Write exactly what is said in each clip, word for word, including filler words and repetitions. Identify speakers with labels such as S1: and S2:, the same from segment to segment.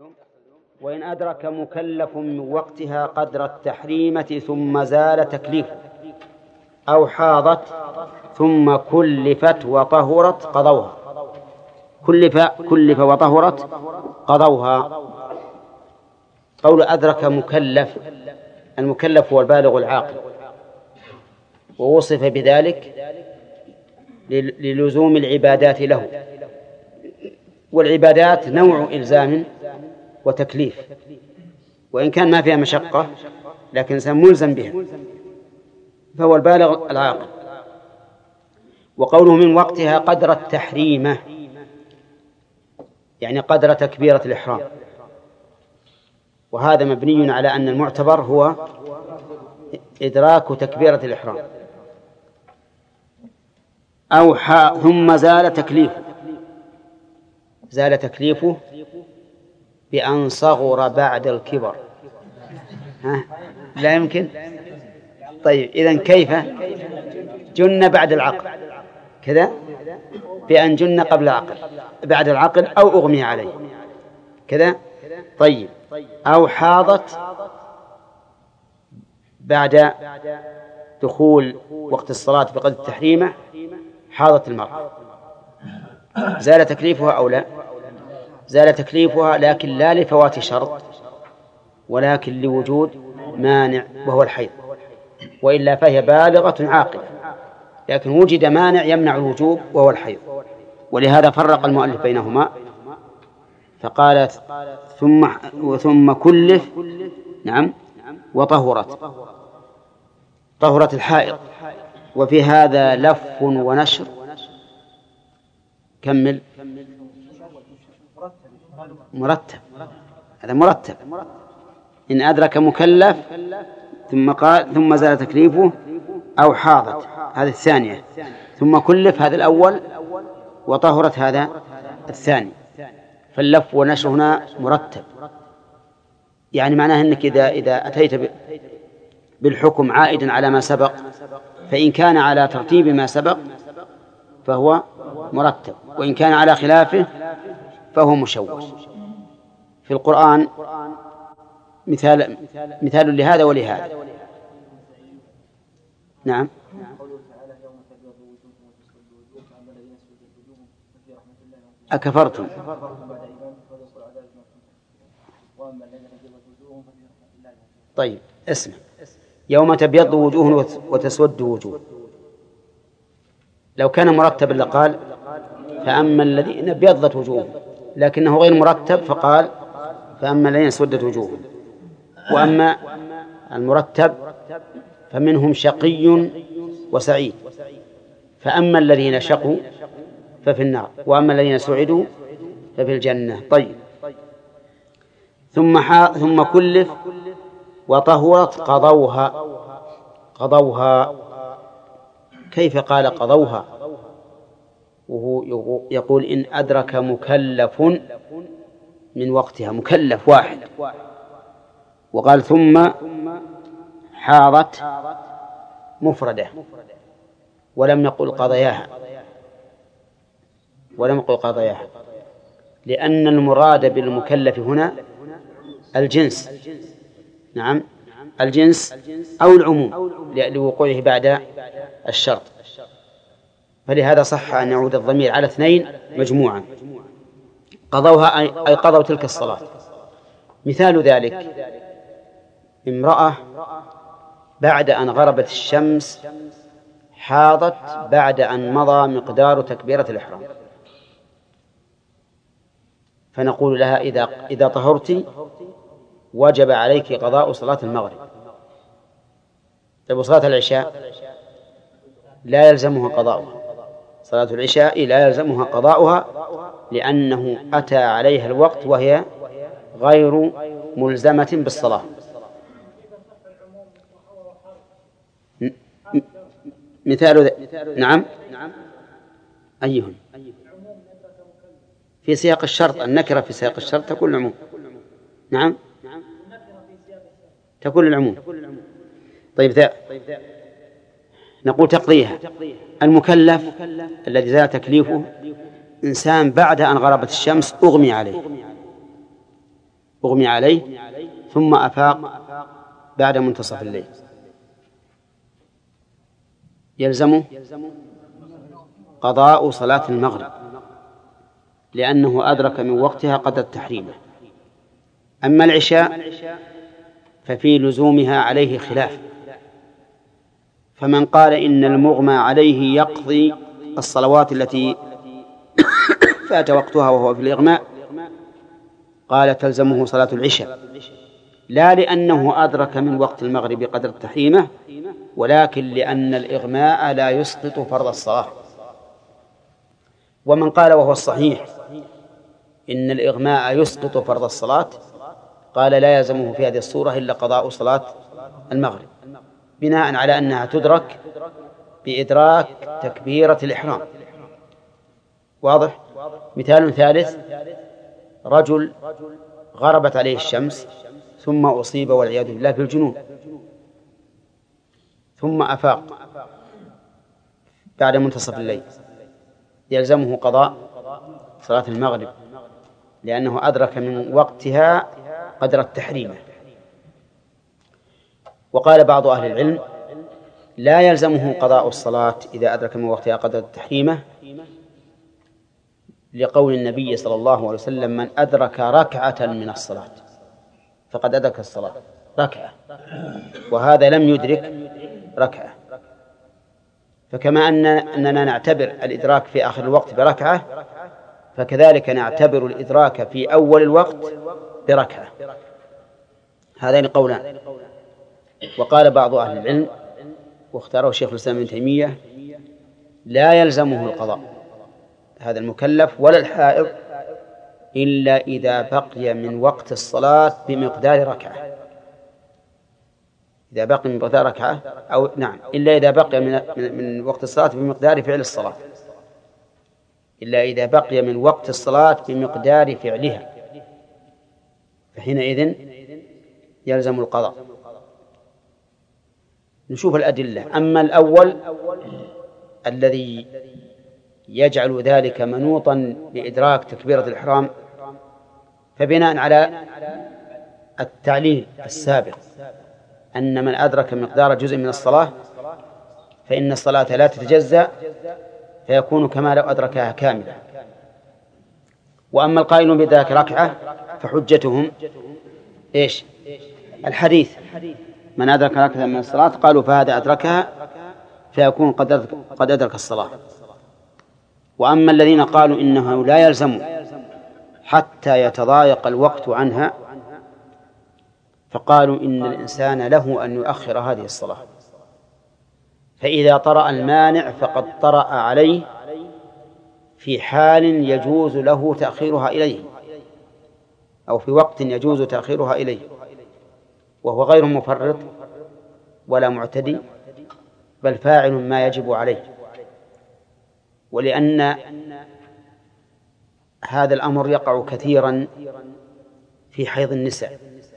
S1: وإن أدرك مكلف من وقتها قدر التحريمة ثم زال تكليفه أو حاضت ثم كلفت وطهرت قضوها. كلف كلف وطهرت قضوها. قول أدرك مكلف، المكلف هو البالغ العاقل، ووصف بذلك للزوم العبادات له، والعبادات نوع إلزام وتكليف، وإن كان ما فيها مشقة لكن ملزم بها، فهو البالغ العاقل. وقوله من وقتها قدر التحريمة يعني قدر تكبيرة الإحرام، وهذا مبني على أن المعتبر هو إدراك تكبيرة الإحرام. أو ثم زال تكليفه، زال تكليفه بأن صغر بعد الكبر. ها؟ لا يمكن. طيب إذن كيف؟ جن بعد العقل كذا، بأن جن قبل العقل بعد العقل أو أغمي عليه كذا. طيب أو حاضت بعد دخول وقت الصلاة بقدر التحريمة، حاضت المرأة، زال تكليفها أو لا؟ زال تكليفها، لكن لا لفوات شرط ولكن لوجود مانع وهو الحيض، وإلا فهي بالغة عاقلة، لكن وجد مانع يمنع الوجوب وهو الحيض، ولهذا فرق المؤلف بينهما فقال ثم ثم كلف نعم وطهرت، طهرت الحائض. وفي هذا لف ونشر. كمل. مرتب، هذا مرتب. إن أدرك مكلف ثم قال ثم زال تكليفه أو حاضت، هذه الثانية، ثم كلف هذا الأول، وطهرت هذا الثاني. فاللف ونشر هنا مرتب، يعني معناه أنك إذا إذا أتيت بالحكم عائدا على ما سبق، فإن كان على ترتيب ما سبق فهو مرتب، وإن كان على خلافه فهو مشوش. في القرآن مثال مثال لهذا ولهذا. نعم. أكفرتم. طيب اسمع، يوم تبيض وجوه وتسود وجوه، لو كان مرتبا لقال فأما الذين ابيضت وجوههم، لكنه غير مرتب فقال فأما الذين اسودت وجوههم. وأما المرتب فمنهم شقي وسعيد، فأما الذين شقوا ففي النار، وأما الذين سعدوا ففي الجنة. طيب ثم حا... ثم كلف وطهرت قضوها. قضوها كيف قال قضوها وهو يقول إن أدرك مكلف من وقتها، مكلف واحد، وقال ثم حاضت مفردة ولم يقل قضياها، ولم يقل قضياها، لأن المراد بالمكلف هنا الجنس. نعم الجنس أو العموم لوقوعه بعد الشرط، فلهذا صح أن يعود الضمير على اثنين مجموعا. قضوها أي قضوا تلك الصلاة. مثال ذلك امرأة بعد أن غربت الشمس حاضت بعد أن مضى مقدار تكبيرة الإحرام، فنقول لها إذا إذا طهرت وجب عليك قضاء صلاة المغرب. طيب صلاة العشاء لا يلزمها قضاؤها، صلاة العشاء لا يلزمها قضاؤها لأنه أتى عليها الوقت وهي غير ملزمة بالصلاة. مثال نعم أيهن في سياق الشرط، النكرة في سياق الشرط تكون العموم. نعم تكون العموم. طيب ذا نقول تقضيها. المكلف الذي زال تكليفه إنسان بعد أن غربت الشمس أغمي عليه، أغمي عليه ثم أفاق بعد منتصف الليل يلزمه قضاء صلاة المغرب لأنه أدرك من وقتها قدر التحريم. أما العشاء ففي لزومها عليه خلاف، فمن قال إن المغمى عليه يقضي الصلوات التي فات وقتها وهو في الإغماء قال تلزمه صلاة العشاء، لا لأنه أدرك من وقت المغرب قدر التحريمة، ولكن لأن الإغماء لا يسقط فرض الصلاة. ومن قال وهو الصحيح إن الإغماء يسقط فرض الصلاة قال لا يلزمه في هذه الصورة إلا قضاء صلاة المغرب، بناء على أنها تدرك بإدراك تكبيرة الإحرام. واضح؟ مثال ثالث: رجل غربت عليه الشمس ثم أصيب والعياذ بالله بالجنون ثم أفاق بعد منتصف الليل، يلزمه قضاء صلاة المغرب لأنه أدرك من وقتها قدر التحريم. وقال بعض أهل العلم لا يلزمه قضاء الصلاة إذا أدرك من وقتها قدر التحريم، لقول النبي صلى الله عليه وسلم: من أدرك ركعة من الصلاة فقد أدرك الصلاة، ركعة، وهذا لم يدرك ركعة. فكما أننا نعتبر الإدراك في آخر الوقت بركعة، فكذلك نعتبر الإدراك في أول الوقت بركعة. هذين قولان. وقال بعض أهل العلم واختاره شيخ الإسلام ابن تيمية: لا يلزمه القضاء هذا المكلف ولا الحائض إلا إذا بقي من وقت الصلاة بمقدار ركعة، إذا بقي من مقدار ركعة أو نعم إلا إذا بقي من من وقت الصلاة بمقدار فعل الصلاة، إلا إذا بقي من وقت الصلاة بمقدار فعلها، فحينئذ يلزم القضاء. نشوف الأدلة. أما الأول الذي يجعل ذلك منوطا بإدراك تكبيرة الإحرام، فبناء على التعليل السابق أن من أدرك مقدار جزء من الصلاة فإن الصلاة لا تتجزأ، فيكون كما لو أدركها كاملة. وأما القائلون بذلك ركعة فحجتهم إيش؟ الحديث: من أدرك ركعة من الصلاة قالوا فهذا أدركها فيكون قد أدرك الصلاة. وأما الذين قالوا إنه لا يلزم حتى يتضايق الوقت عنها فقالوا إن الإنسان له أن يؤخر هذه الصلاة، فإذا طرأ المانع فقد طرأ عليه في حال يجوز له تأخيرها إليه، أو في وقت يجوز تأخيرها إليه، وهو غير مفرط ولا معتدي بل فاعل ما يجب عليه. ولأن هذا الأمر يقع كثيرا في حيض النساء،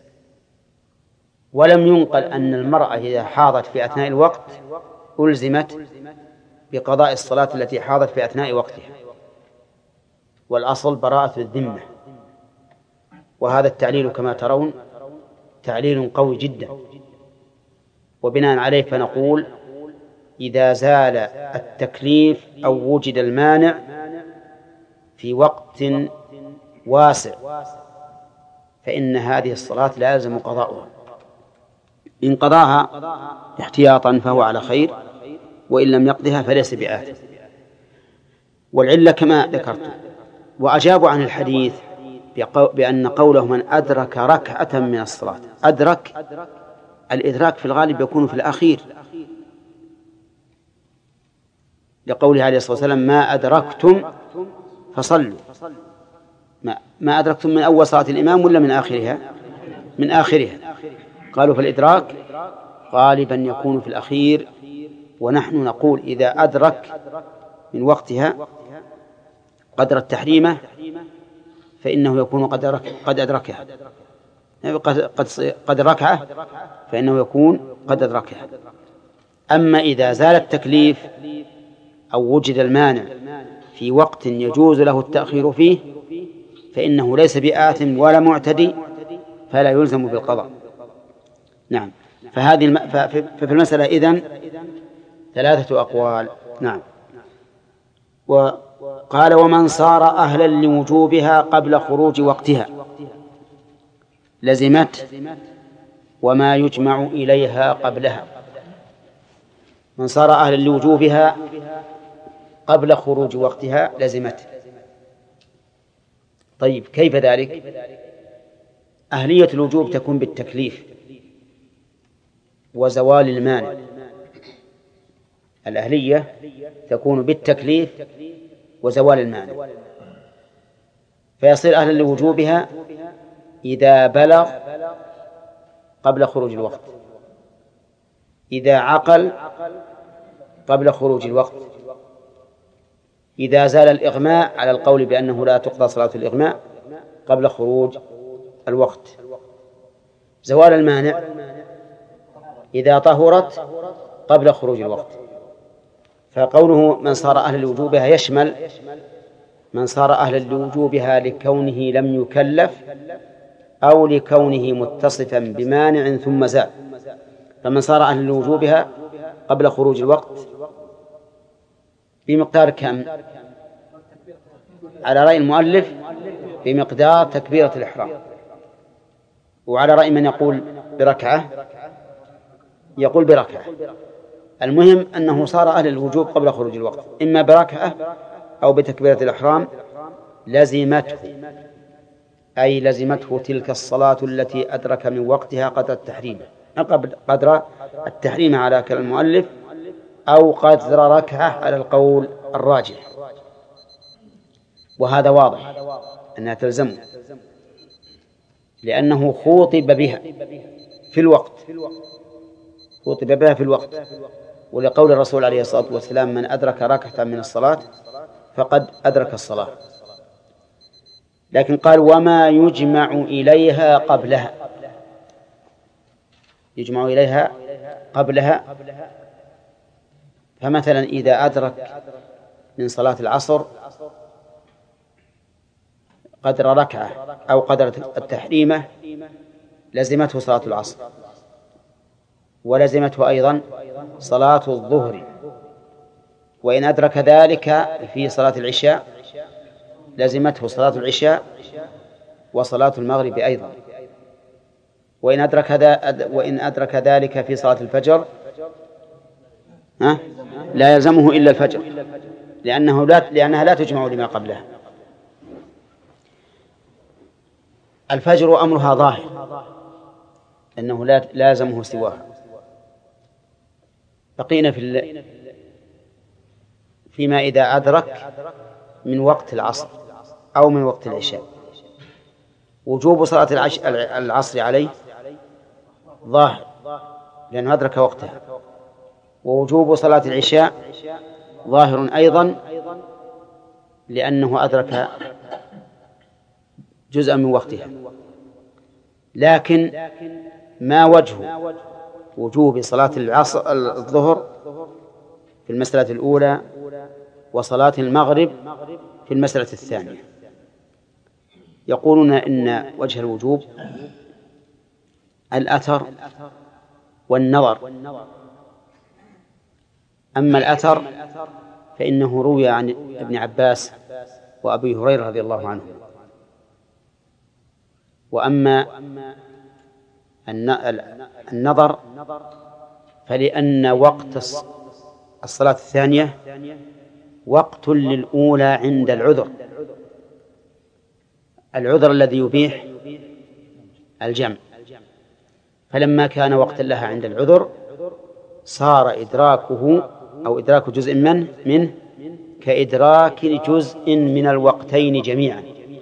S1: ولم ينقل أن المرأة إذا حاضت في أثناء الوقت ألزمت بقضاء الصلاة التي حاضت في أثناء وقتها، والأصل براءة الذمة. وهذا التعليل كما ترون تعليل قوي جدا، وبناء عليه فنقول إذا زال التكليف أو وجد المانع في وقت واسع فإن هذه الصلاة لا يلزم قضاؤها. إن قضاها احتياطا فهو على خير، وإن لم يقضها فليس بآثم. والعلة كما ذكرت. وأجابوا عن الحديث بأن قوله من أدرك ركعة من الصلاة، أدرك الإدراك في الغالب يكون في الأخير، لقوله عليه الصلاة والسلام ما أدركتم فصلوا. ما, ما أدركتم من أول صلاة الإمام ولا من آخرها؟ من آخرها. قالوا فالإدراك غالبا يكون في الأخير، ونحن نقول إذا أدرك من وقتها قدر التحريمة فإنه يكون قد قد أدركها، قد قد ركعة فإنه يكون قد أدركها. أما إذا زال التكليف أو وجد المانع في وقت يجوز له التأخير فيه فإنه ليس بآثم ولا معتدي، فلا يلزم بالقضاء. نعم. فهذه الم... ففي المسألة إذن ثلاثة أقوال. نعم. وقال ومن صار أهلا لوجوبها قبل خروج وقتها لزمت وما يجمع إليها قبلها. من صار أهلا لوجوبها قبل خروج وقتها لزمت. طيب كيف ذلك؟ أهلية الوجوب تكون بالتكليف وزوال المانع. الأهلية تكون بالتكليف وزوال المانع، فيصير أهلا لوجوبها إذا بلغ قبل خروج الوقت، إذا عقل قبل خروج الوقت، إذا زال الإغماء على القول بأنه لا تقضى صلاة الإغماء قبل خروج الوقت. زوال المانع إذا طهرت قبل خروج الوقت. فقوله من صار أهلا لوجوبها يشمل من صار أهلا لوجوبها لكونه لم يكلف أو لكونه متصفا بمانع ثم زال. فمن صار أهلا لوجوبها قبل خروج الوقت بمقدار كم؟ على رأي المؤلف بمقدار تكبيرة الإحرام، وعلى رأي من يقول بركعة يقول بركعة. المهم أنه صار أهل الوجوب قبل خروج الوقت إما بركعة أو بتكبيرة الإحرام لزمته، أي لزمته تلك الصلاة التي أدرك من وقتها قدر التحريم قدر التحريم على كلام المؤلف، أو قدر ركعة على القول الراجح. وهذا واضح أنها تلزمه لأنه خوطب بها في الوقت خوطب بها في الوقت ولقول الرسول عليه الصلاة والسلام من أدرك ركعة من الصلاة فقد أدرك الصلاة. لكن قال وما يجمع إليها قبلها، يجمع إليها قبلها. فمثلا إذا أدرك من صلاة العصر قدر ركعة أو قدر التحريمة لزمته صلاة العصر، ولزمته أيضا صلاة الظهر، وإن أدرك ذلك في صلاة العشاء لزمته صلاة العشاء وصلاة المغرب أيضا، وإن أدرك وإن أدرك ذلك في صلاة الفجر ها لا يلزمه إلا الفجر، لأنه لا لأنها لا تجمع لما قبلها. الفجر أمرها ظاهر أنه لا لازمه سواها. بقينا في فيما إذا أدرك من وقت العصر أو من وقت العشاء. وجوب صلاة العصر عليه ظاهر لأنه أدرك وقتها، ووجوب صلاة العشاء ظاهر أيضا لأنه أدرك جزءا من وقتها. لكن ما وجه وجوب صلاة العصر الظهر في المسألة الأولى وصلاة المغرب في المسألة الثانية؟ يقولون إن وجه الوجوب الأثر والنظر. أما الأثر فإنه روي عن ابن عباس وأبي هريرة رضي الله عنه. وأما النظر فلأن وقت الصلاة الثانية وقت للأولى عند العذر، العذر الذي يبيح الجمع، فلما كان وقتا لها عند العذر صار إدراكه أو إدراك جزء منه منه كإدراك جزء من الوقتين جميعا.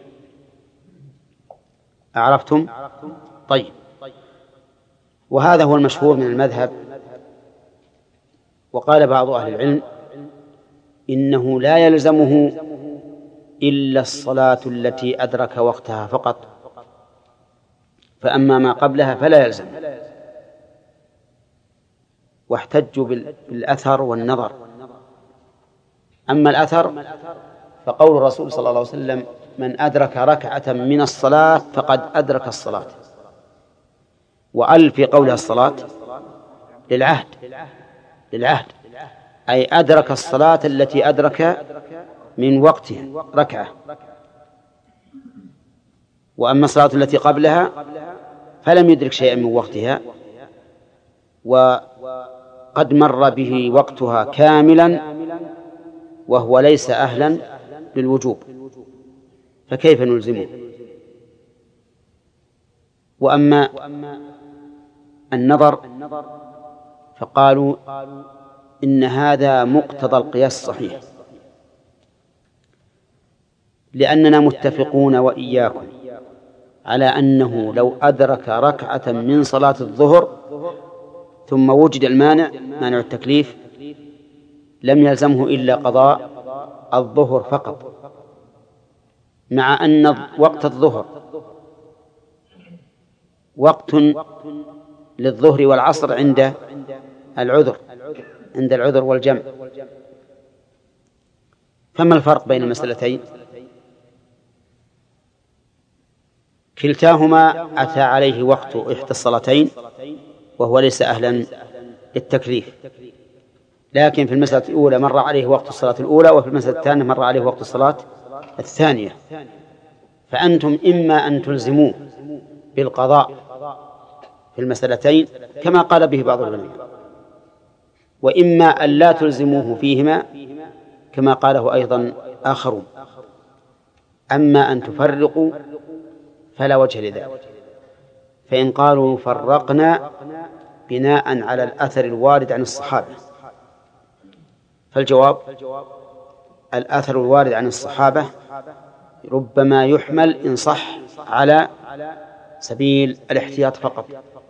S1: أعرفتم؟ طيب. وهذا هو المشهور من المذهب. وقال بعض أهل العلم إنه لا يلزمه إلا الصلاة التي أدرك وقتها فقط، فأما ما قبلها فلا يلزم. واحتجوا بالأثر والنظر. أما الأثر فقول الرسول صلى الله عليه وسلم من أدرك ركعة من الصلاة فقد أدرك الصلاة، وأل في قولها الصلاة للعهد للعهد أي أدرك الصلاة التي أدرك من وقتها ركعة. وأما الصلاة التي قبلها فلم يدرك شيئا من وقتها، وقد مر به وقتها كاملا وهو ليس أهلا للوجوب، فكيف نلزمه؟ وأما النظر فقالوا إن هذا مقتضى القياس الصحيح، لأننا متفقون وإياكم على أنه لو أدرك ركعة من صلاة الظهر ثم وجد المانع مانع التكليف لم يلزمه إلا قضاء الظهر فقط، مع أن وقت الظهر وقت للظهر والعصر عند العذر عند العذر والجمع. فما الفرق بين المسألتين؟ كلتاهما أتى عليه وقت إحدى الصلاتين وهو ليس أهلا للتكليف، لكن في المسألة الأولى مر عليه وقت الصلاة الأولى، وفي المسألة الثانية مر عليه وقت الصلاة الثانية. فأنتم إما أن تلزموه بالقضاء في المسألتين كما قال به بعض العلماء، وإما أن لا تلزموه فيهما كما قاله أيضا آخرون. أما أن تفرقوا فلا وجه لذلك، فإن قالوا فرقنا بناء على الأثر الوارد عن الصحابة فالجواب الأثر الوارد عن الصحابة ربما يحمل إن صح على سبيل الاحتياط فقط،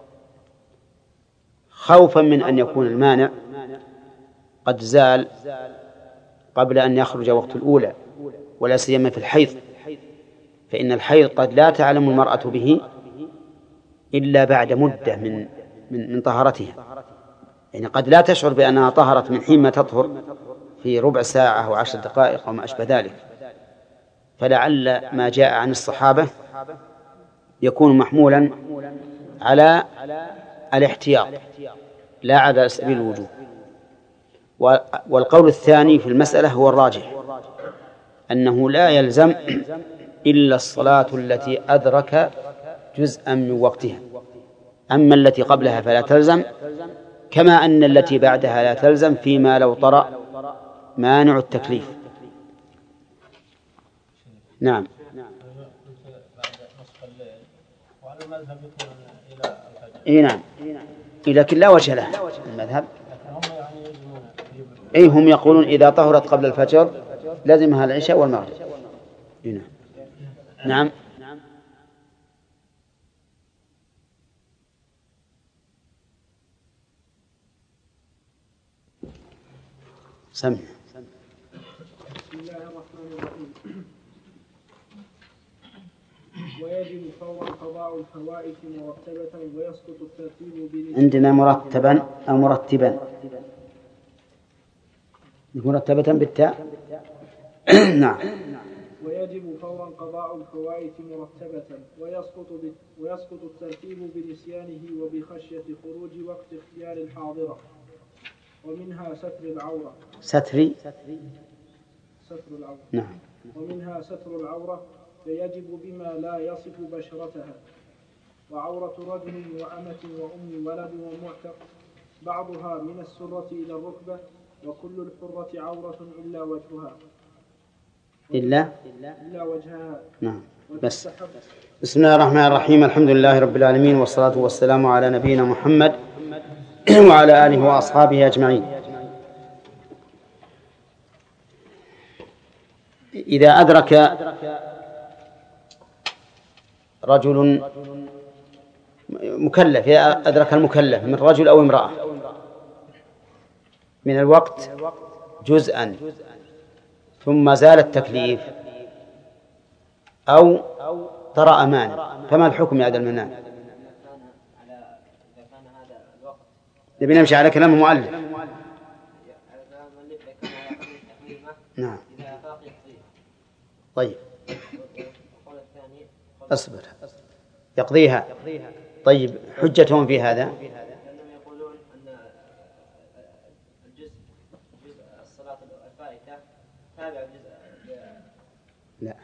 S1: خوفا من أن يكون المانع قد زال قبل أن يخرج وقت الأولى، ولا سيما في الحيض، فإن الحيض قد لا تعلم المرأة به إلا بعد مدة من من من طهارتها، يعني قد لا تشعر بأنها طهرت من حين ما تطهر في ربع ساعة أو عشر دقائق أو ما أشبه ذلك. فلعل ما جاء عن الصحابة يكون محمولا على الاحتياط لا على سبيل الوجوب. والقول الثاني في المسألة هو الراجح، أنه لا يلزم إلا الصلاة التي أدرك جزءا من وقتها، أما التي قبلها فلا تلزم، كما أن التي بعدها لا تلزم فيما لو طرأ مانع التكليف. نعم. إيه نعم، لكن لا وجه له المذهب. أي هم يقولون إذا طهرت قبل الفجر لازمها العشاء والمغرب. إيه نعم. نعم. سمع.
S2: بسم الله الرحمن الرحيم. ويجب فورا قضاء الفوائت مرتبة ويسقط الترتيب بنسبة.
S1: عندنا مرتبا أو مرتبا، مرتبة بالتاء. نعم.
S2: ويجب فورا قضاء الفوائت مرتبة ويسقط ويسقط الترتيب بنسيانه وبخشية خروج وقت اختيار الحاضرة، ومنها ستر العورة.
S1: ستر
S2: ستر العورة.
S1: نعم.
S2: ومنها ستر العورة فيجب بما لا يصف بشرتها، وعورة رجل وأمة وأم ولد ومعتق بعضها من السرة إلى الركبة، وكل الحرة عورة إلا وجهها
S1: إلا
S2: إلا وجهها.
S1: نعم. بس. بسم الله الرحمن الرحيم. الحمد لله رب العالمين، والصلاة والسلام على نبينا محمد وعلى آله وأصحابه أجمعين. إذا أدرك رجل مكلف، إذا أدرك المكلف من رجل أو امرأة من الوقت جزءا ثم زال التكليف أو طرأ مانع، فما الحكم يا هذا المنان؟ نبي نمشي على كلام المؤلف. نعم. طيب. أصبر. يقضيها طيب حجتهم في هذا
S3: لأنهم يقولون أن الجزء جزء الصلاة الفائتة تابع الجزء.
S1: لا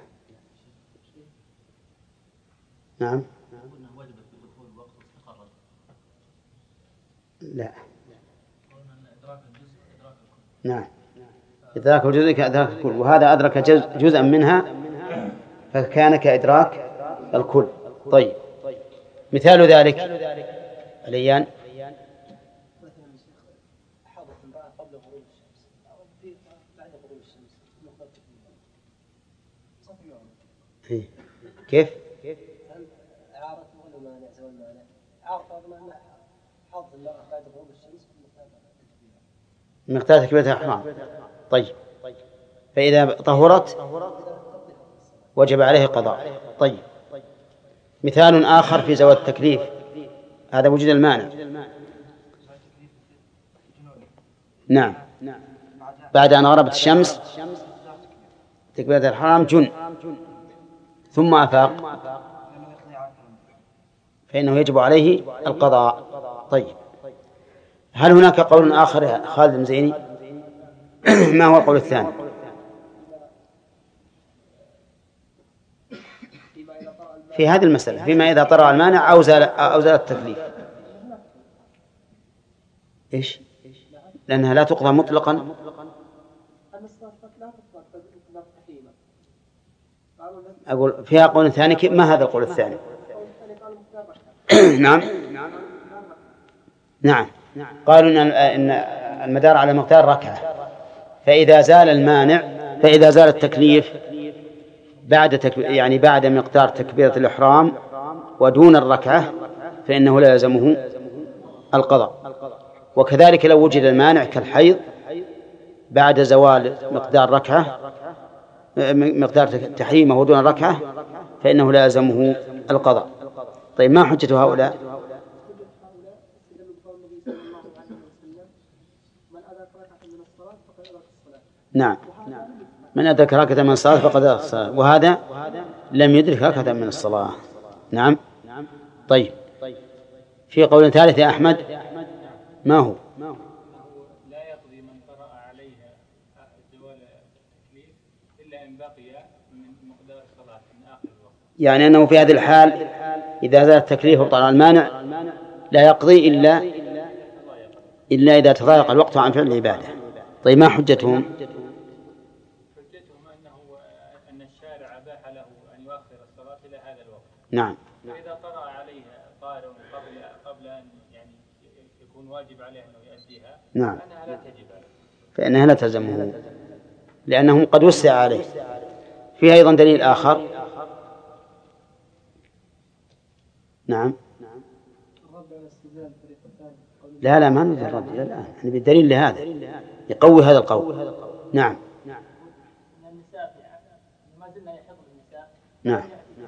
S1: نعم لا نعم إدراك الجزء كإدراك الكل، وهذا أدرك جزء جزءا منها فكان كإدراك الكل. طيب مثال ذلك عليان كيف؟
S3: عارض ولا مانع سواء مانع عارض ما حظ المرأة بعد غروب الشمس
S1: مقدار تكبيرة الإحرام. طيب فإذا طهرت وجب عليه قضاء. طيب مثال آخر في زوال التكليف، هذا وجود المانع. نعم بعد أن غربت الشمس تكبيرة الإحرام جن ثم أفاق فإنه يجب عليه القضاء. طيب هل هناك قول آخر خالد المزيني؟ ما هو القول الثاني؟ في هذه المسألة فيما إذا طرأ المانع أو زال أو زال التكليف. إيش؟ لأنها لا تقضى مطلقا. أقول فيها قول ثاني. ما هذا القول الثاني؟ نعم نعم قالوا إن المدار على مقدار ركعة، فإذا زال المانع فإذا زال التكليف بعد تك... يعني بعد مقدار تكبيرة الإحرام ودون الركعة فإنه لا يلزمه القضاء. وكذلك لو وجد المانع كالحيض بعد زوال مقدار ركعة مقدار تحريمه ودون الركعة فإنه لا يلزمه القضاء. طيب ما حجة هؤلاء؟ نعم من أدرك ركعة من الصلاة فقد أدرك الصلاة، وهذا لم يدرك ركعة من الصلاة. نعم. طيب في قول ثالث يا أحمد ما هو؟
S4: لا يقضي من قرأ عليها زوال التكليف إلا إن بقي من مقدار الصلاة من آخر الوقت.
S1: يعني أنه في هذه الحال إذا زال التكليف وطلع المانع لا يقضي إلا إلا إذا تضايق الوقت عن فعل العبادة. طيب ما حجتهم؟
S4: حجتهم أنه أن الشارع أباح له أن يؤخر الصلاة إلى هذا الوقت.
S1: نعم.
S4: فإذا قرأ عليها قارئ قبل قبل أن يعني يكون واجب عليه أنه يؤديها
S1: نعم
S4: فإنها لا تجب عليه.
S1: فإنها لا تلزمه لأنهم قد وسع عليه. فيها أيضا دليل آخر. نعم لا لا ما نريد الرد إلى الآن، يعني بالدليل لهذا يقوي هذا القول. نعم نعم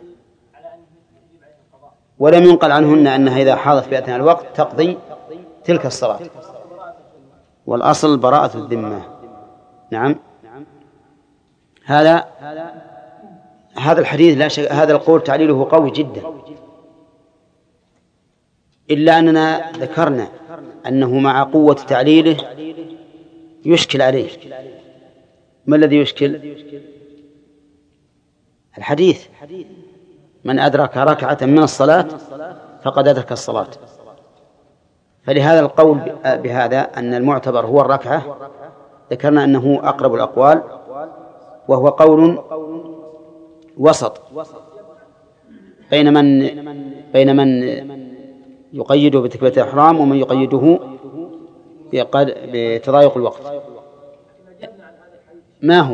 S1: ولم ينقل عنهن أنها إذا حاضت في أثناء الوقت تقضي تلك الصلاة، والأصل براءة الذمة. نعم هذا هذا الحديث لا شك هذا القول تعليله قوي جدا، إلا أننا ذكرنا أنه مع قوة تعليله يشكل عليه. ما الذي يشكل؟ الحديث من أدرك ركعة من الصلاة فقد أدرك الصلاة. فلهذا القول بهذا أن المعتبر هو الركعة ذكرنا أنه أقرب الأقوال، وهو قول وسط بين من بين من يقيده بتكبيرة الإحرام ومن يقيده بتضايق الوقت. ما هو؟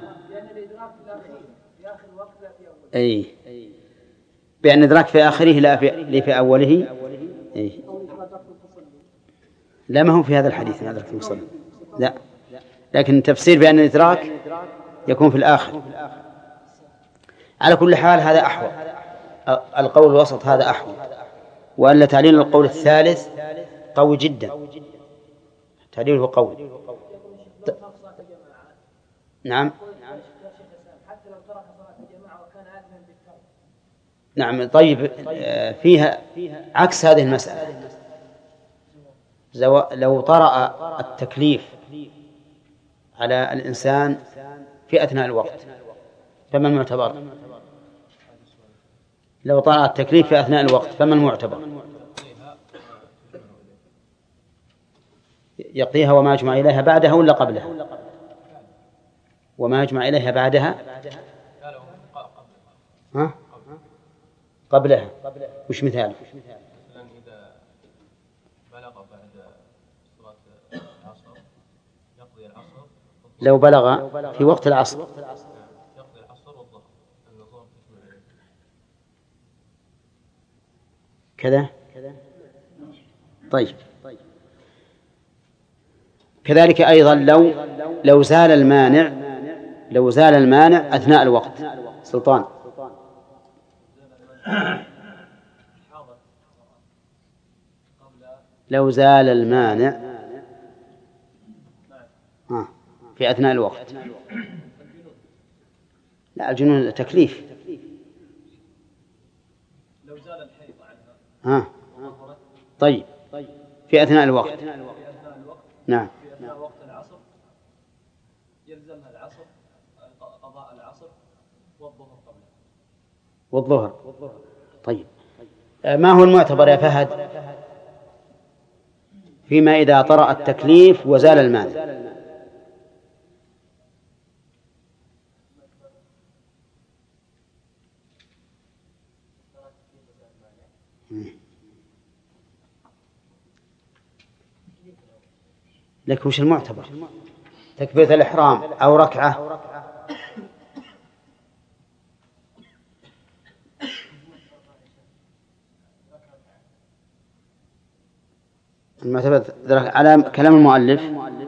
S1: أي بأن إدراك في آخره لا في, في أوله. أي لا ما هو في هذا الحديث هذا المصنف لا، لكن التفسير بأن الإدراك يكون في الآخر. على كل حال هذا أحوط، القول الوسط هذا أحوط، وأن تعليل القول الثالث قوي جدا، تعليله قوي. نعم نعم. طيب فيها عكس هذه المسألة، لو طرأ التكليف على الإنسان في أثناء الوقت فما المعتبر؟ لو طرأ التكليف في أثناء الوقت فما المعتبر؟ يقضيها وما يجمع إليها بعدها ولا قبلها؟ وما يجمع إليها بعدها ها؟ قبلها. وش مثال؟
S5: مثلا إذا بلغ بعد صلاة العصر يقضي العصر.
S1: لو بلغ في وقت العصر
S5: يقضي العصر والظهر. الظهر
S1: كذا. طيب كذلك أيضا لو لو زال المانع لو زال المانع أثناء الوقت. سلطان. لو زال المانع آه. في أثناء الوقت. لا، الجنون تكليف.
S5: لو زال الحيض عنها.
S1: آه. طيب في أثناء الوقت. نعم.
S5: في أثناء وقت العصر يلزمها العصر، قضاء العصر والظهر قبله.
S1: والظهر. طيب ما هو المعتبر يا فهد فيما إذا طرأ التكليف وزال المانع؟ لك وش المعتبر؟ تكبيرة الإحرام أو ركعة؟ المعتبر على كلام المؤلف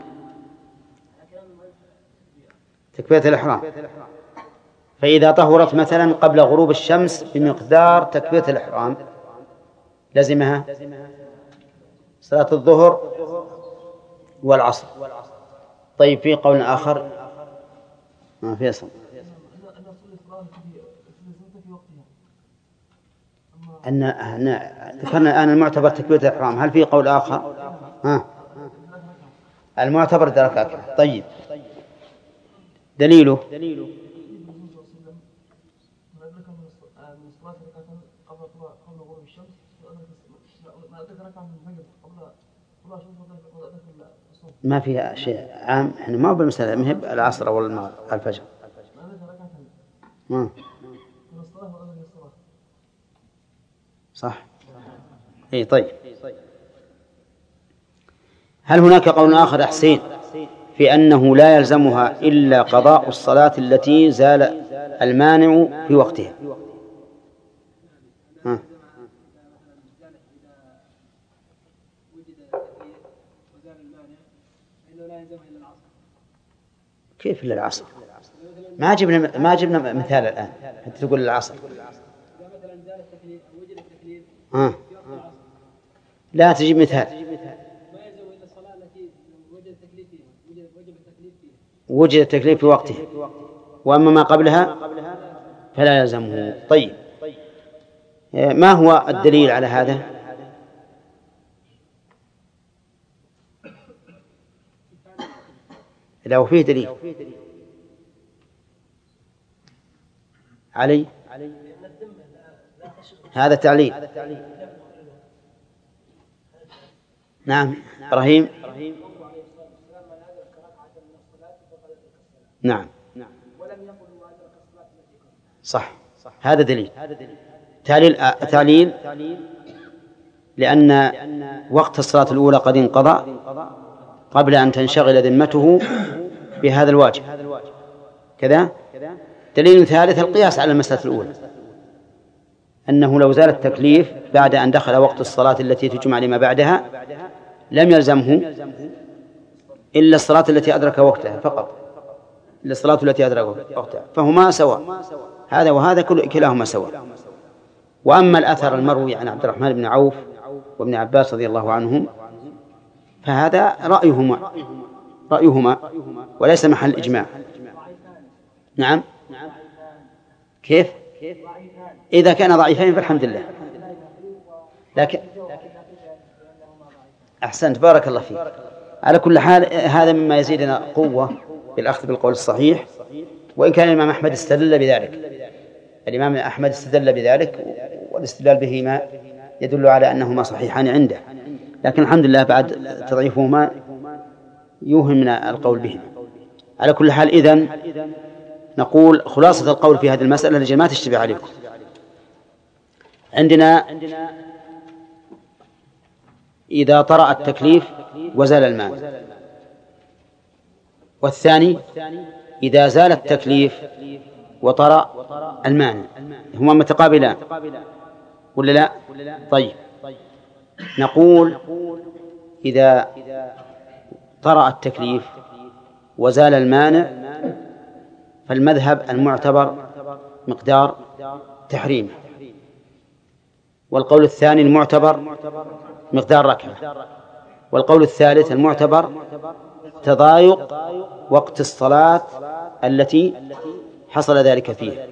S1: تكبيرة الإحرام. فإذا طهرت مثلا قبل غروب الشمس بمقدار تكبيرة الإحرام لزمها صلاة الظهر والعصر. طيب في قول آخر ما في أصل أن ذكرنا الآن المعتبر تكبيرة الإحرام. هل في قول آخر؟ ها المعتبر درك أكبر. طيب دليله ما فيها شيء عام. احنا ما بالمسألة مهب العصر أو الفجر. ما صح. اي طيب. هل هناك قول آخر حسين في أنه لا يلزمها إلا قضاء الصلاة التي زال المانع في وقتها؟ ها. كيف إلا العصر؟ ما جبنا ما جبنا مثال الآن حتى تقول العصر. ها. لا تجيب مثال. وجد التكليف في وقته، وأما ما قبلها فلا يلزمه. طيب ما هو الدليل على هذا؟ لو فيه دليل علي هذا تعليل. نعم إبراهيم. نعم صح. هذا دليل تعليل تعليل لأن وقت الصلاة الأولى قد انقضى قبل أن تنشغل ذمته بهذا الواجب كذا. دليل ثالث القياس على المسألة الأولى، أنه لو زال التكليف بعد أن دخل وقت الصلاة التي تجمع لما بعدها لم يلزمه إلا الصلاة التي أدرك وقتها فقط، إلا الصلاة التي أدرك وقتها، فهما سواء. هذا وهذا كلاهما سواء. وأما الأثر المروي عن عبد الرحمن بن عوف وابن عباس رضي الله عنهم فهذا رأيهما رأيهما وليس محل إجماع. نعم كيف؟ إذا كان ضعيفين فالحمد لله. لكن أحسنت بارك الله فيك. على كل حال هذا مما يزيدنا قوة بالأخذ بالقول الصحيح، وإن كان الإمام أحمد استدل بذلك. الإمام أحمد استدل بذلك، والاستدلال بهما يدل على أنهما صحيحان عنده، لكن الحمد لله بعد تضعيفهما يوهمنا القول بهما. على كل حال إذن نقول خلاصة القول في هذه المسألة لجل ما تشتبه عليكم. عندنا إذا طرأ التكليف وزال المانع، والثاني إذا زال التكليف وطرأ المانع، هما متقابلان ولا لا؟ طيب، نقول إذا طرأ التكليف وزال المانع فالمذهب المعتبر مقدار تحريمه، والقول الثاني المعتبر مقدار ركعة، والقول الثالث المعتبر تضايق وقت الصلاة التي حصل ذلك فيها.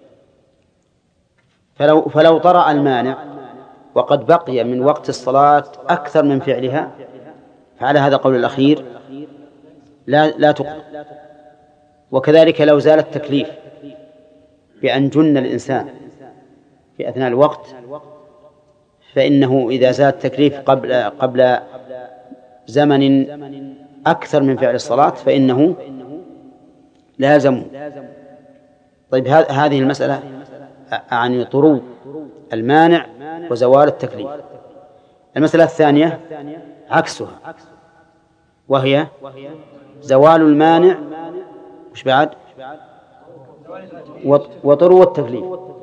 S1: فلو, فلو طرأ المانع وقد بقي من وقت الصلاة أكثر من فعلها فعلى هذا القول الأخير لا, لا تقضى. وكذلك لو زال التكليف بأن جن الإنسان في أثناء الوقت فإنه إذا زال التكليف قبل, قبل زمن أكثر من فعل الصلاة فإنه لازمه. طيب هذه المسألة عن طرو المانع وزوال التكليف. المسألة الثانية عكسها، وهي زوال المانع وش بعد وطرو التكليف.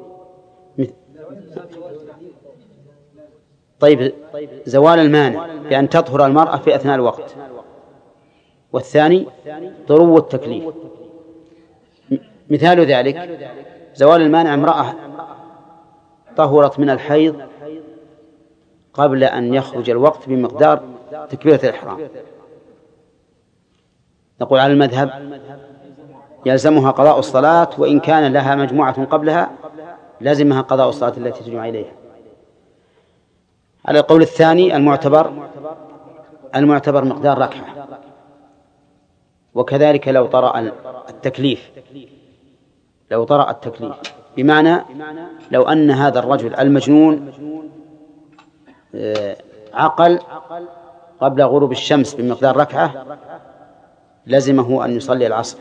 S1: طيب زوال المانع بأن تطهر المرأة في أثناء الوقت، والثاني طرو التكليف. مثال ذلك زوال المانع امرأة طهرت من الحيض قبل أن يخرج الوقت بمقدار تكبيرة الإحرام، نقول على المذهب يلزمها قضاء الصلاة، وإن كان لها مجموعة قبلها لازمها قضاء الصلاة التي تجمع إليها. على القول الثاني المعتبر المعتبر مقدار ركعة. وكذلك لو طرأ التكليف لو طرأ التكليف بمعنى لو أن هذا الرجل المجنون عقل قبل غروب الشمس بمقدار ركعة لزمه أن يصلي العصر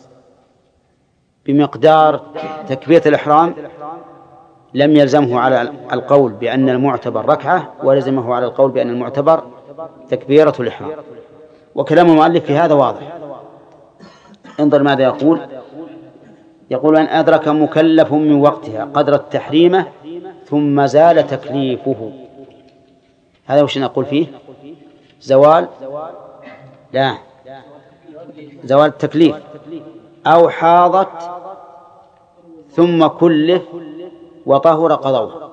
S1: بمقدار تكبيرة الإحرام، لم يلزمه على القول بأن المعتبر ركعة، ولزمه على القول بأن المعتبر تكبيرة الإحرام. وكلام المؤلف في هذا واضح. انظر ماذا يقول. يقول أن أدرك مكلف من وقتها قدر التحريمة ثم زال تكليفه. هذا وش نقول فيه؟ زوال لا زوال التكليف، أو حاضت ثم كلف وطهر قضوه.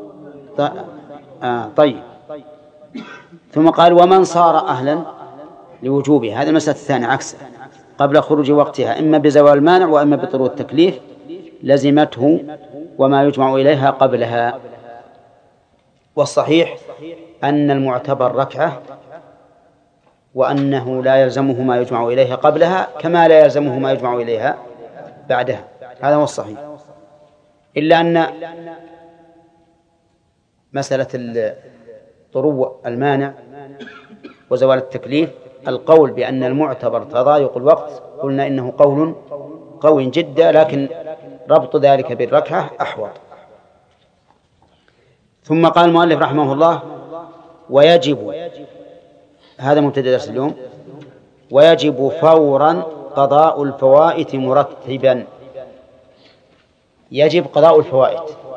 S1: آه طيب، ثم قال ومن صار أهلا لوجوبه. هذا المسألة الثانية عكسه، قبل خروج وقتها إما بزوال المانع وإما بطرود التكليف لزمته وما يجمع إليها قبلها. والصحيح أن المعتبر ركعة، وأنه لا يلزمه ما يجمع إليها قبلها كما لا يلزمه ما يجمع إليها بعدها. هذا هو الصحيح، إلا أن مسألة طرو المانع وزوال التكليف القول بأن المعتبر تضايق الوقت قلنا إنه قول قوي جدا، لكن ربط ذلك بالركعة أحوط. ثم قال المؤلف رحمه الله ويجب، هذا مبتدأ درس اليوم، ويجب فورا قضاء الفوائت مرتبا. يجب قضاء الفوائت.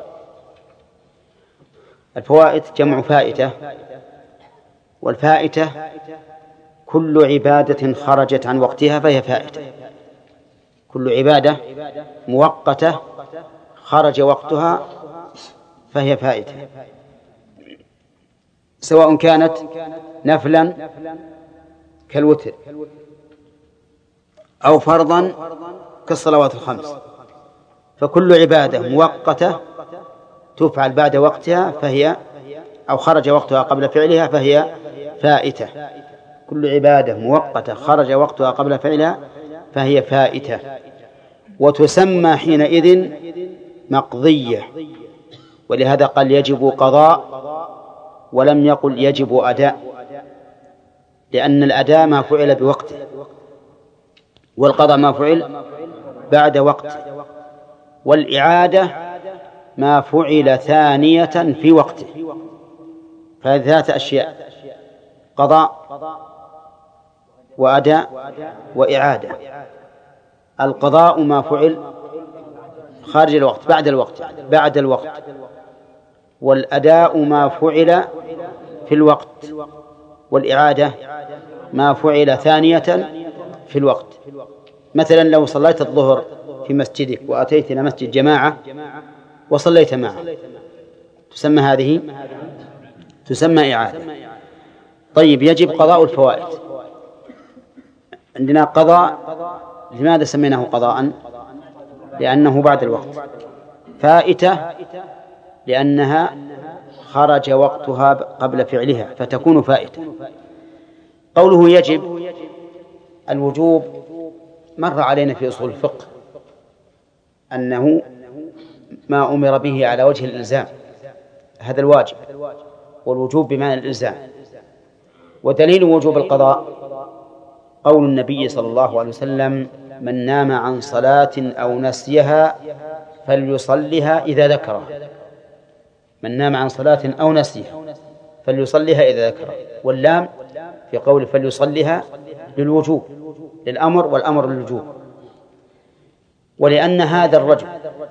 S1: الفوائت جمع فائتة، والفائتة كل عبادة خرجت عن وقتها فهي فائتة. كل عبادة مؤقتة خرج وقتها فهي فائتة، سواء كانت نفلا كالوتر أو فرضا كالصلوات الخمس فكل عبادة مؤقتة تفعل بعد وقتها فهي أو خرج وقتها قبل فعلها فهي فائتة. كل عبادة مؤقتة خرج وقتها قبل فعلها فهي فائتة، وتسمى حينئذ مقضية. ولهذا قال يجب قضاء ولم يقل يجب أداء، لأن الأداء ما فعل بوقته والقضاء ما فعل بعد وقته، والإعادة ما فعل ثانية في وقته. فهذه ثلاثة أشياء: قضاء وأداء وإعادة. القضاء ما فعل خارج الوقت بعد الوقت بعد الوقت والأداء ما فعل في الوقت، والإعادة ما فعل ثانية في الوقت. مثلا لو صليت الظهر في مسجدك وأتيت إلى مسجد جماعة وصليت معه، تسمى هذه تسمى إعادة. طيب، يجب قضاء الفوائد. عندنا قضاء، لماذا سميناه قضاء؟ لأنه بعد الوقت. فائتة لأنها خرج وقتها قبل فعلها فتكون فائتة. قوله يجب، الوجوب مر علينا في أصول الفقه أنه ما أمر به على وجه الإلزام، هذا الواجب، والوجوب بمعنى الإلزام. ودليل وجوب القضاء قول النبي صلى الله عليه وسلم: من نام عن صلاة أو نسيها فليصلها إذا ذكرها. من نام عن صلاة أو نسيها فليصلها إذا ذكرها. واللام في قول فليصلها للوجوب، للأمر، والأمر للوجوب. ولأن هذا الرجل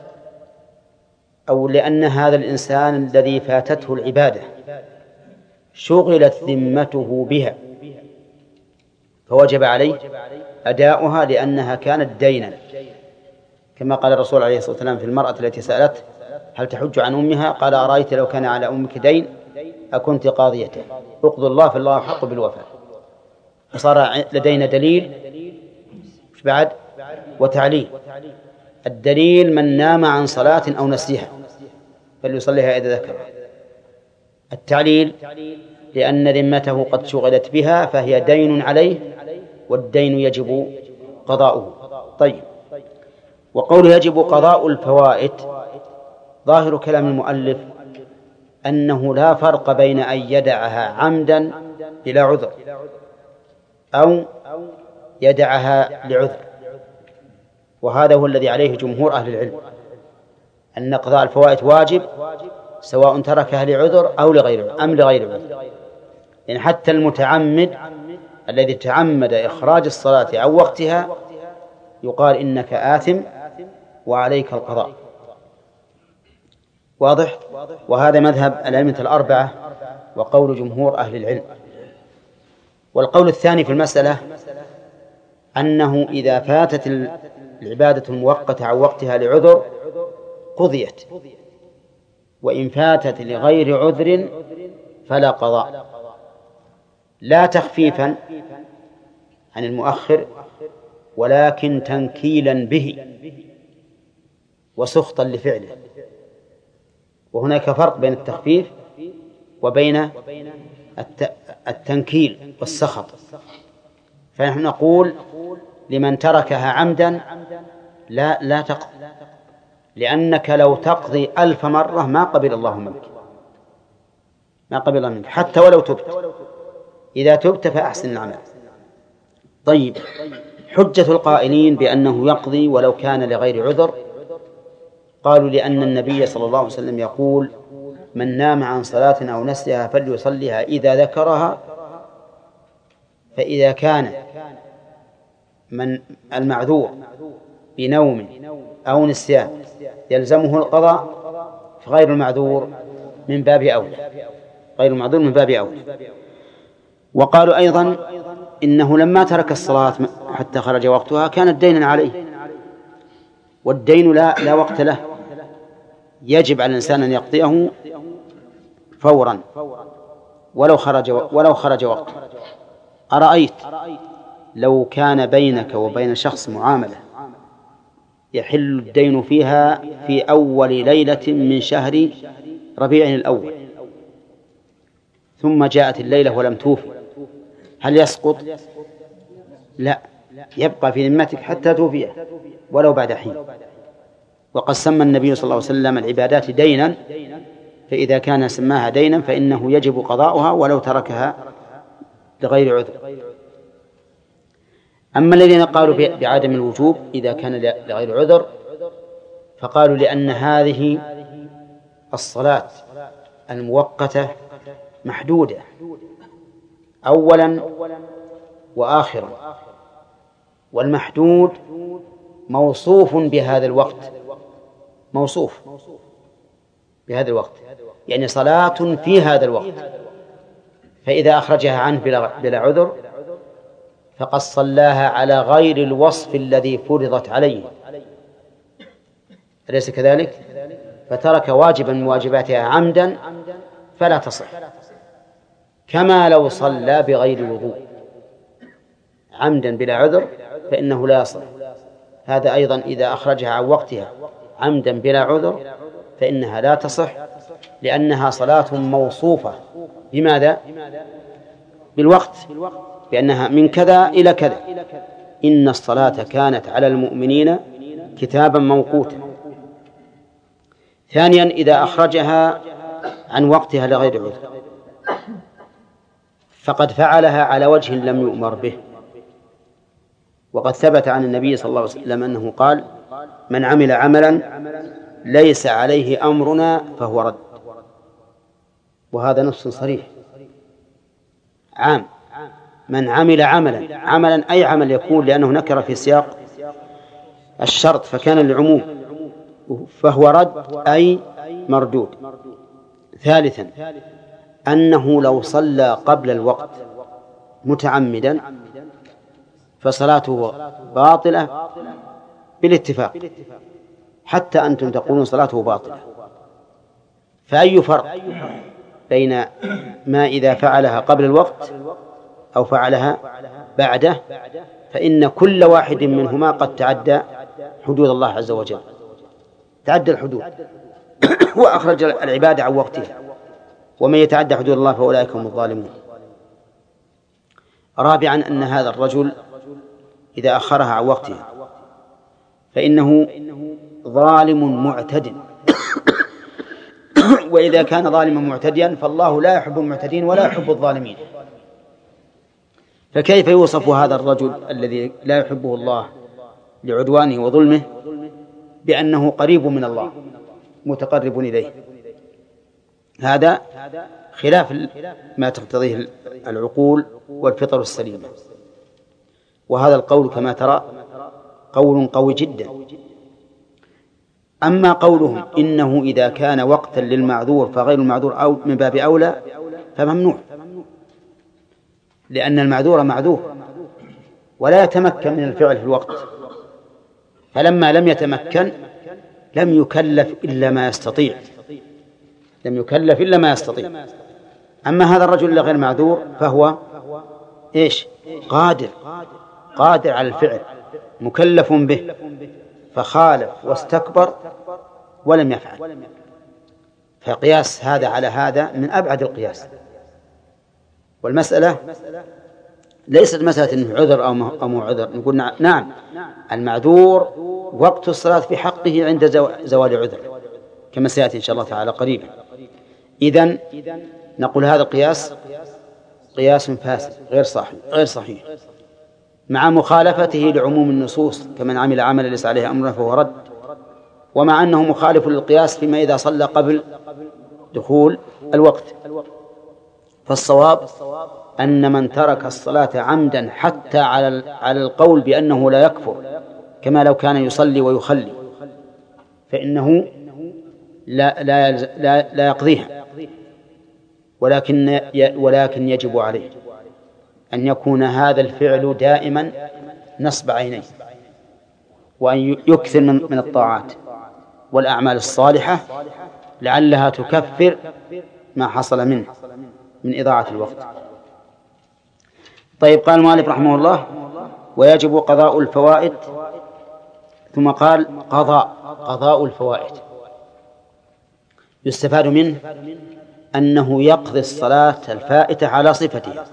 S1: أو لأن هذا الإنسان الذي فاتته العبادة شغلت ذمته بها فوجب عليه أداؤها لأنها كانت دينا، كما قال الرسول عليه الصلاة والسلام في المرأة التي سألت: هل تحج عن أمها؟ قال: أرأيت لو كان على أمك دين أكنت قاضيته، اقضوا الله فالله حق بالوفاء. فصار لدينا دليل بعد وتعليل. الدليل: من نام عن صلاة أو نسيها فليصليها إذا ذكرها. التعليل: لأن ذمته قد شغلت بها فهي دين عليه، والدين يجب قضاؤه. طيب، وقوله يجب قضاء الفوائد، ظاهر كلام المؤلف أنه لا فرق بين أن يدعها عمدا بلا عذر أو يدعها لعذر، وهذا هو الذي عليه جمهور أهل العلم، أن قضاء الفوائد واجب سواء تركها لعذر أو لغير أم لغير عذر. يعني حتى المتعمد الذي تعمد إخراج الصلاة عن وقتها يقال إنك آثم وعليك القضاء. واضح؟ وهذا مذهب الأئمة الأربعة وقول جمهور أهل العلم. والقول الثاني في المسألة أنه إذا فاتت العبادة المؤقتة عن وقتها لعذر قضيت، وإن فاتت لغير عذر فلا قضاء، لا تخفيفا عن المؤخر ولكن تنكيلا به وسخطا لفعله. وهناك فرق بين التخفيف وبين التنكيل والسخط. فنحن نقول لمن تركها عمدا لا لا تقضي، لأنك لو تقضي ألف مرة ما قبل الله منك، ما قبل الله منك حتى ولو تبت. إذا تبت فأحسن العمل. طيب، حجة القائلين بأنه يقضي ولو كان لغير عذر قالوا لأن النبي صلى الله عليه وسلم يقول: من نام عن صلاة أو نسيها فليصليها إذا ذكرها. فإذا كان من المعذور بنوم أو نسيان يلزمه القضاء فغير المعذور من باب أولى، غير المعذور من باب أولى. وقالوا أيضا إنه لما ترك الصلاة حتى خرج وقتها كانت دينا عليه، والدين لا, لا وقت له، يجب على الإنسان أن يقضيه فورا ولو خرج ولو خرج وقته. أرأيت لو كان بينك وبين شخص معاملة يحل الدين فيها في أول ليلة من شهر ربيع الأول، ثم جاءت الليلة ولم توفي، هل يسقط؟ لا، يبقى في ذمتك حتى توفيه ولو بعد حين. وقد سمى النبي صلى الله عليه وسلم العبادات دينا، فإذا كان سماها دينا فإنه يجب قضاؤها ولو تركها لغير عذر. أما الذين قالوا بعدم الوجوب إذا كان لغير عذر فقالوا لأن هذه الصلاة المؤقتة محدودة أولا وآخرا، والمحدود موصوف بهذا الوقت، موصوف بهذا الوقت، يعني صلاة في هذا الوقت، فإذا أخرجها عنه بلا عذر فقد صلاها على غير الوصف الذي فرضت عليه، أليس كذلك؟ فترك واجبا من واجباتها عمدا فلا تصح، كما لو صلى بغير وضوء عمدا بلا عذر فإنه لا يصح. هذا أيضا إذا أخرجها عن وقتها عمدا بلا عذر فإنها لا تصح، لأنها صلاة موصوفة بماذا؟ بالوقت، بأنها من كذا إلى كذا. إن الصلاة كانت على المؤمنين كتابا موقوتا. ثانيا إذا أخرجها عن وقتها لغير عذر فقد فعلها على وجه لم يؤمر به، وقد ثبت عن النبي صلى الله عليه وسلم أنه قال: من عمل عملا ليس عليه أمرنا فهو رد. وهذا نص صريح عام، من عمل عملا، عملا أي عمل يكون، لأنه نكر في سياق الشرط فكان للعموم، فهو رد أي مردود. ثالثا أنه لو صلى قبل الوقت متعمدا فصلاته باطلة بالاتفاق، حتى أنتم تقولون صلاته باطلة. فأي فرق بين ما إذا فعلها قبل الوقت أو فعلها بعده؟ فإن كل واحد منهما قد تعدى حدود الله عز وجل، تعدى الحدود وأخرج العبادة عن وقتها، ومن يتعدى حدود الله فأولئك هم الظالمون. رابعا أن هذا الرجل إذا أخرها عن وقتها فإنه ظالم معتد، وإذا كان ظالما معتديا فالله لا يحب المعتدين ولا يحب الظالمين، فكيف يوصف هذا الرجل الذي لا يحبه الله لعدوانه وظلمه بأنه قريب من الله متقرب إليه؟ هذا خلاف ما تقتضيه العقول والفطر السليمة. وهذا القول كما ترى قول قوي جدا. أما قولهم إنه إذا كان وقتا للمعذور فغير المعذور أو من باب أولى فممنوع، لأن المعذور معذور ولا يتمكن من الفعل في الوقت، فلما لم يتمكن لم يكلف إلا ما يستطيع، لم يكلف إلا ما يستطيع. أما هذا الرجل غير معذور فهو إيش؟ قادر، قادر على الفعل، مكلف به، فخالف واستكبر ولم يفعل. فقياس هذا على هذا من أبعد القياس. والمسألة ليست مسألة إنه عذر أو مو عذر، نقول نعم المعذور وقت الصلاة في حقه عند زوال عذر كما سيأتي إن شاء الله تعالى قريبا. إذن نقول هذا القياس قياس فاسد غير صحيح غير صحيح مع مخالفته لعموم النصوص: كمن عمل عملا ليس عليه أمرنا فهو رد، ومع أنه مخالف للقياس فيما إذا صلى قبل دخول الوقت. فالصواب أن من ترك الصلاة عمدا حتى على على القول بأنه لا يكفر كما لو كان يصلي ويخلي فإنه لا لا لا, لا يقضيها، ولكن ولكن يجب عليه أن يكون هذا الفعل دائما نصب عينيه، وأن يكثر من, من الطاعات والأعمال الصالحة لعلها تكفر ما حصل منه من إضاعة الوقت. طيب، قال المؤلف رحمه الله: ويجب قضاء الفوائد ثم قال قضاء قضاء الفوائد. يستفاد منه أنه يقضي الصلاة الفائتة على صفتها،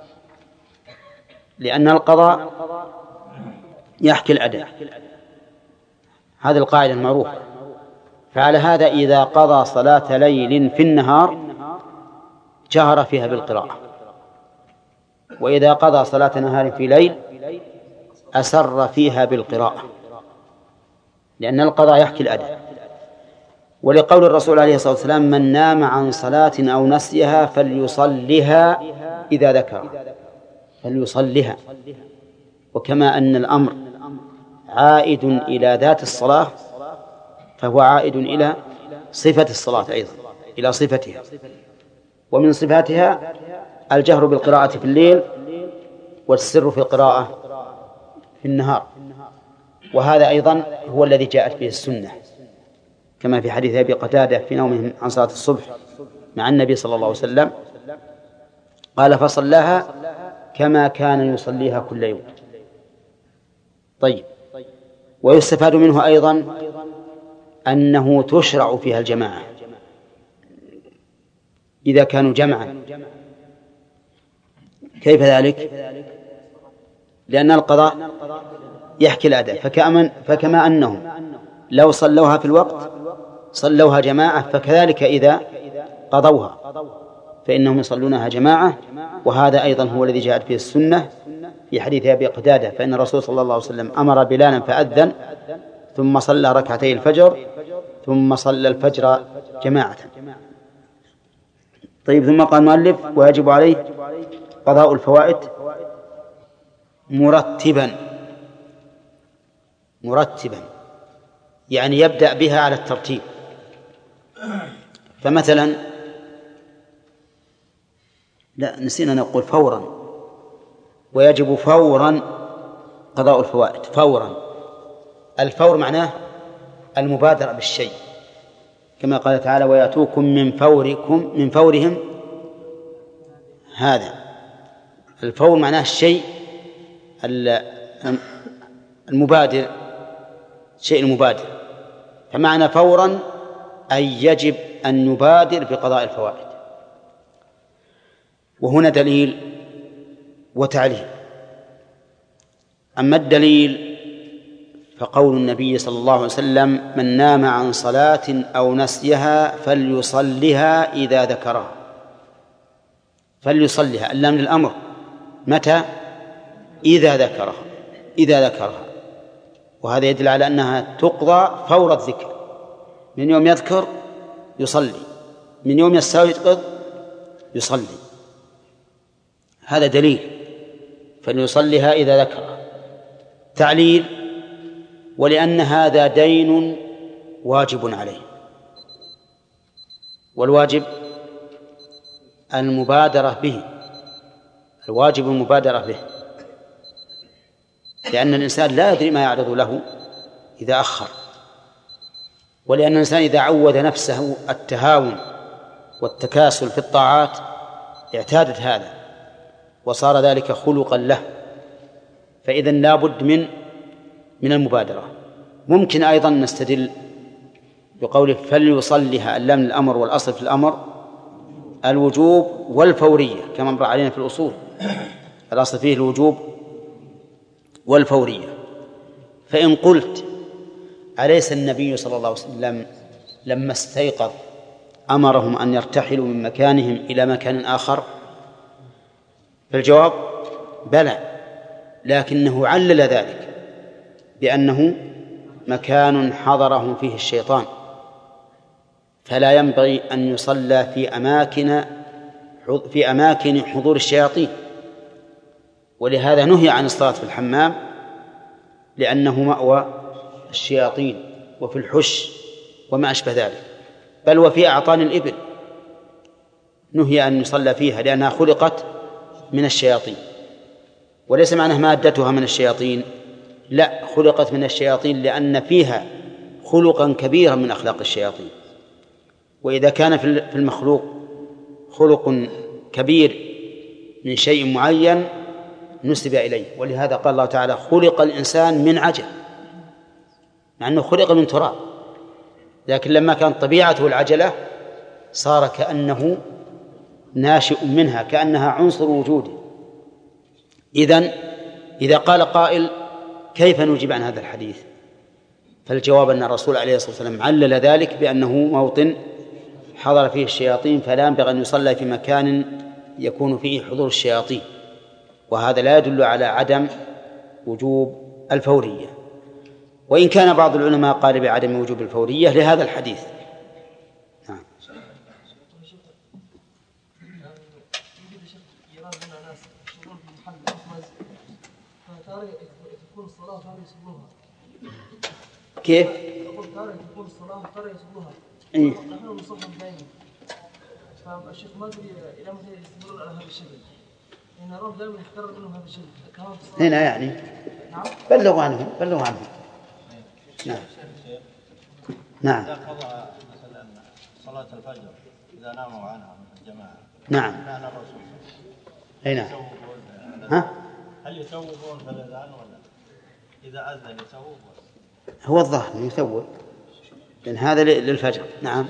S1: لأن القضاء يحكي الأداء، هذه القاعدة المعروفة. فعلى هذا إذا قضى صلاة ليل في النهار جهر فيها بالقراءة، وإذا قضى صلاة نهار في ليل أسر فيها بالقراءة، لأن القضاء يحكي الأداء. ولقول الرسول عليه الصلاة والسلام: من نام عن صلاة أو نسيها فليصلها إذا ذكر، فليصلها. وكما أن الأمر عائد إلى ذات الصلاة فهو عائد إلى صفة الصلاة أيضا، إلى صفتها، ومن صفاتها الجهر بالقراءة في الليل والسر في القراءة في النهار، وهذا أيضا هو الذي جاءت به السنة، كما في حديث أبي قتادة في نومه عن صلاة الصبح مع النبي صلى الله عليه وسلم قال: فصلاها كما كان يصليها كل يوم. طيب، ويستفاد منه أيضا أنه تشرع فيها الجماعة إذا كانوا جمعا. كيف ذلك؟ لأن القضاء يحكي الأداء، فكأمن فكما أنهم لو صلوها في الوقت صلوها جماعة، فكذلك إذا قضوها فإنهم يصلونها جماعة. وهذا أيضا هو الذي جاءت فيه السنة في حديث أبي قتادة، فإن الرسول صلى الله عليه وسلم أمر بلالا فأذن ثم صلى ركعتي الفجر ثم صلى الفجر جماعة. طيب، ثم قال المؤلف: ويجب عليه قضاء الفوائد مرتبا. مرتبا يعني يبدأ بها على الترتيب. فمثلا لا نسينا نقول فورا، ويجب فورا قضاء الفوائد فورا. الفور معناه المبادرة بالشيء، كما قال تعالى: ويأتوكم من فوركم من فورهم هذا. الفور معناه الشيء المبادر، شيء المبادر. فمعنى فورا أي يجب أن نبادر بقضاء الفوائد. وهنا دليل وتعليل. أما الدليل فقول النبي صلى الله عليه وسلم: من نام عن صلاة أو نسيها فليصلها إذا ذكرها. فليصلها، اللام للأمر، متى؟ إذا ذكرها، إذا ذكرها. وهذا يدل على أنها تقضى فور الذكر، من يوم يذكر يصلي، من يوم يستيقظ يصلي. هذا دليل، فليصلها إذا ذكرها. تعليل: ولأن هذا دين واجب عليه، والواجب المبادرة به، الواجب المبادرة به، لأن الإنسان لا يدري ما يعرض له إذا أخر، ولأن الإنسان إذا عود نفسه التهاون والتكاسل في الطاعات اعتادت هذا وصار ذلك خلقا له، فإذا لا بد من من المبادرة. ممكن أيضا نستدل بقوله فليصلها، اللام الأمر والأصل في الأمر الوجوب والفورية، كما مر علينا في الأصول، الأصل فيه الوجوب والفورية. فإن قلت أليس النبي صلى الله عليه وسلم لما استيقظ أمرهم أن يرتحلوا من مكانهم إلى مكان آخر؟ فالجواب بلى، لكنه علل ذلك بأنه مكان حضرهم فيه الشيطان، فلا ينبغي أن يصلى في أماكن في أماكن حضور الشياطين، ولهذا نهي عن الصلاة في الحمام لأنه مأوى الشياطين، وفي الحش وما أشبه ذلك، بل وفي أعطان الإبل نهي أن يصلى فيها لأنها خلقت من الشياطين. وليس معنى مادتها من الشياطين، لا، خلقت من الشياطين لأن فيها خلقا كبيرا من أخلاق الشياطين. وإذا كان في المخلوق خلق كبير من شيء معين نسب إليه، ولهذا قال الله تعالى: خلق الإنسان من عجل. مع أنه خلق من تراب، لكن لما كانت طبيعته العجلة صار كأنه ناشئ منها، كأنها عنصر وجوده. إذن إذا قال قائل كيف نجيب عن هذا الحديث؟ فالجواب أن الرسول عليه الصلاة والسلام علل ذلك بأنه موطن حضر فيه الشياطين، فلا ينبغي أن يصلى في مكان يكون فيه حضور الشياطين، وهذا لا يدل على عدم وجوب الفورية، وإن كان بعض العلماء قال بعدم وجوب الفورية لهذا الحديث. نعم. كيف؟
S6: تكون الصلاة ترى يصلوها.
S1: إيه؟
S6: نحن نصلي دائما. فالشيخ ما أدري إلى متى يستمرون على هذا الشكل. إن الرب دائما يتكرر منهم هذا الشكل. كمان في الصلاة.
S1: هنا يعني.
S6: نعم.
S1: بلغوا عنهم، بلغوا عنهم. نعم. نعم.
S7: إذا قضى مثلا صلاة الفجر إذا ناموا عنها من الجماعة.
S1: نعم.
S7: كان الرسول.
S1: هنا. ها؟
S7: هل يسوقون في الأذان ولا إذا أذن يسوق؟
S1: هو الظاهر يثوب، لأن هذا للفجر. نعم.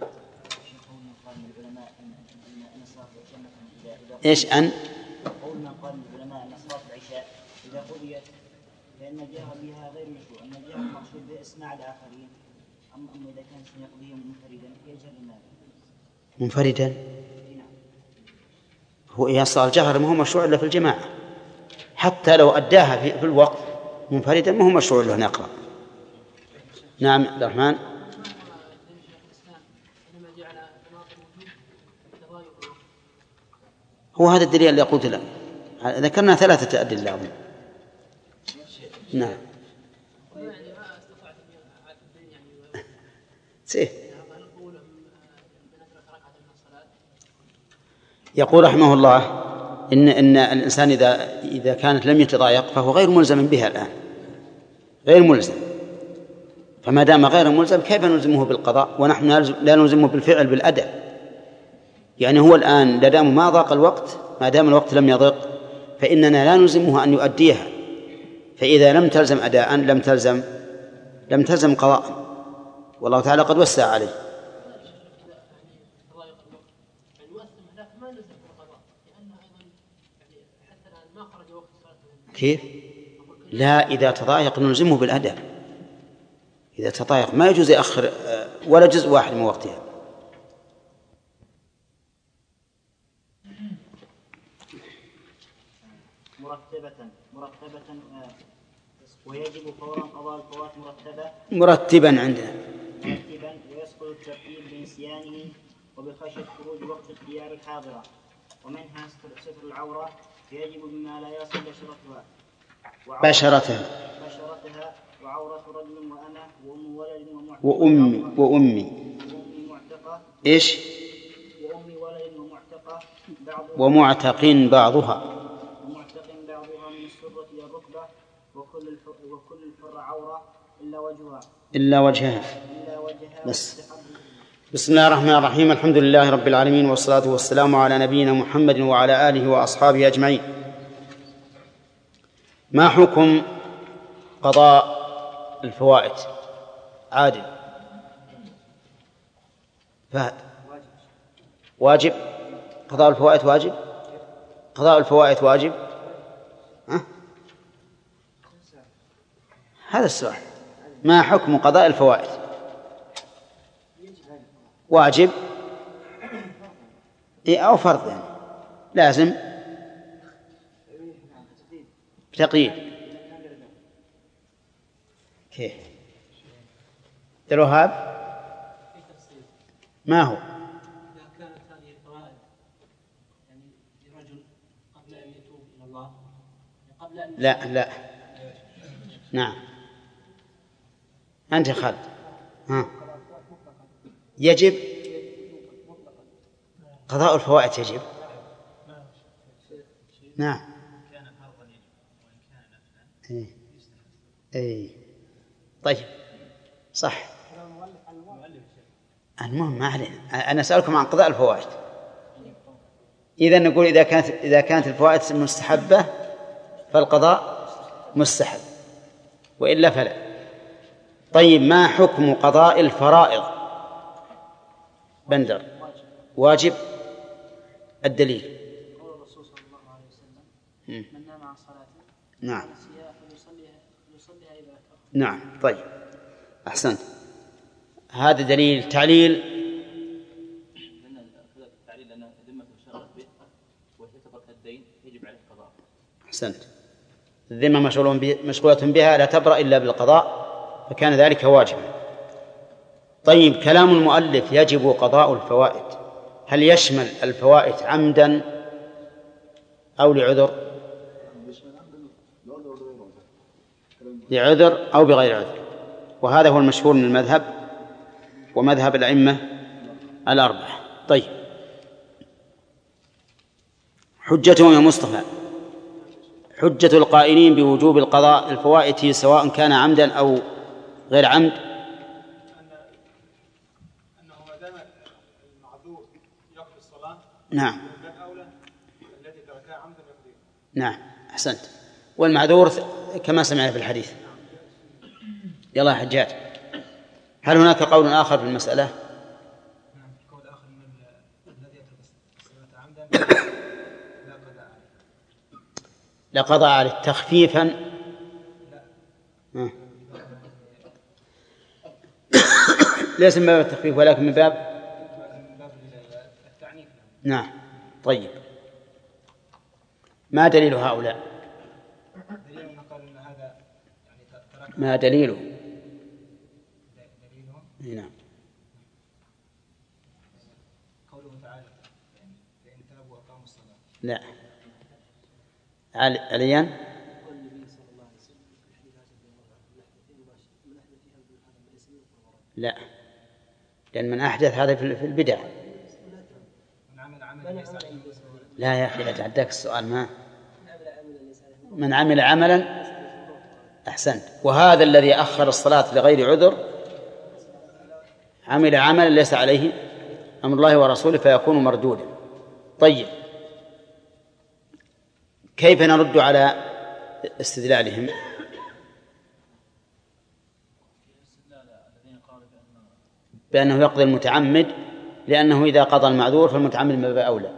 S1: إيش أن؟
S8: قول من قال العلماء أن صلاة العشاء إذا قضيت فإن الجهر بها غير مشروع، أن الجهر مقصود بإسماع الآخرين، أما أما إذا كان سيقضيه منفردا يجهر لماذا؟
S1: منفردا؟ هو يصل الجهر ما هو مشروع إلا في الجماعة، حتى لو أداها في, في الوقت منفردا ما هو مشروع له أن يقرأ. نعم عبد الرحمن. هو هذا الدليل اللي قلت له، ذكرنا ثلاثة أدلة. نعم. سيه. يقول رحمه الله إن إن الإنسان إذا إذا كانت لم يتضايق فهو غير ملزم بها الآن، غير ملزم، فما دام غير ملزم كيف نلزمه بالقضاء ونحن لا نلزمه بالفعل بالأداء؟ يعني هو الآن لدام ما ضاق الوقت، ما دام الوقت لم يضق فإننا لا نلزمه أن يؤديها، فإذا لم تلزم أداء لم تلزم لم تلزم قضاء، والله تعالى قد وسع عليه. كيف؟ لا، إذا تضايق نلزمه بالأداء، إذا تضايق ما يجوز يأخر ولا جزء واحد من وقتها.
S8: مرتبة مرتبة ويجب فورا قضاء الفوات مرتبة
S1: مرتبا عندنا
S8: مرتبا ويسقط الترتيب بنسيانه وبخشية خروج وقت اختيار الحاضرة، ومنها ستر العورة يجب بما لا يصل بشرتها
S1: بشرتها
S8: بشرتها وعورة رجل وأمة وأم ولد ومعتقة
S1: وأمي وأمي
S8: وأم معتقة
S1: إيش؟
S8: وأم ولد ومعتقة بعضها
S1: ومعتق بعضها
S8: ومعتق بعضها من السرة إلى الركبة، وكل الفر وكل الفر عورة إلا وجهها
S1: إلا وجهها
S8: إلا وجهها
S1: بس. بسم الله الرحمن الرحيم، الحمد لله رب العالمين، والصلاة والسلام على نبينا محمد وعلى آله وأصحابه أجمعين. ما حكم قضاء الفوائد؟ عادل فهد. واجب قضاء الفوائد، واجب قضاء الفوائد واجب. ها؟ هذا السؤال، ما حكم قضاء الفوائد؟ واجب إيه أو فرض، يعني لازم تقييد. كيف الوهاب ما هو؟
S9: إذا كانت هذه الفوائد يعني لرجل قبل أن يتوب إلى الله قبل أن
S1: لا لا نعم أنت خالد. ها يجب قضاء الفوائد يجب. نعم اي اي طيب صح. المهم ما علينا، انا اسالكم عن قضاء الفوائد. اذا نقول اذا كانت اذا كانت الفوائد مستحبه فالقضاء مستحب، والا فلا. طيب ما حكم قضاء الفرائض؟ بندر. واجب. الدليل
S9: قول الرسول صلى الله عليه وسلم من نام عن صلاته
S1: نعم
S9: فليصليها إذا ذكر.
S1: نعم. طيب أحسنت. هذا دليل. تعليل.
S5: لأن التعليل لأن ذمة مشغول به وتترك الدين يجب عليه القضاء.
S1: أحسنت. الذمة مشغولة بها لا تبرأ إلا بالقضاء، فكان ذلك واجبا. طيب كلام المؤلف يجب قضاء الفوائد، هل يشمل الفوائد عمدا أو لعذر؟ لعذر أو بغير عذر، وهذا هو المشهور من المذهب ومذهب الأئمة الأربعة. طيب حجتهم يا مصطفى، حجة القائلين بوجوب القضاء الفوائد سواء كان عمدا أو غير عمد
S4: أنه ما دام المعذور يقضي الصلاة
S1: نعم
S4: من أولى الذي تركها عمدا يقضيه.
S1: نعم أحسنت. والمعذور كما سمعنا في الحديث. يلا يا حجاج، هل هناك قول آخر في المسألة؟
S2: نعم قول آخر من الذي يترك الصلاة عمدا لا قضاء عليه.
S1: لا قضاء عليه تخفيفا. لا. ليس من باب التخفيف ولكن من باب
S2: التعنيف.
S1: نعم. طيب ما دليل هؤلاء؟
S2: دليل قال إن هذا يعني ترك.
S1: ما دليله؟
S2: دليله
S1: نعم
S2: قوله تعالى فإن تابوا وأقاموا الصلاة.
S1: لا علي عليان لا، لأن من أحدث هذا في البدع. لا يا أخي لا تعداك السؤال. ما من عمل عملا أحسنت، وهذا الذي أخر الصلاة لغير عذر عمل عملا ليس عليه أمر الله ورسوله فيكون مردودا. طيب كيف نرد على استدلالهم؟ بأنه يقضي المتعمد لأنه إذا قضى المعذور فالمتعمد من باب أولى.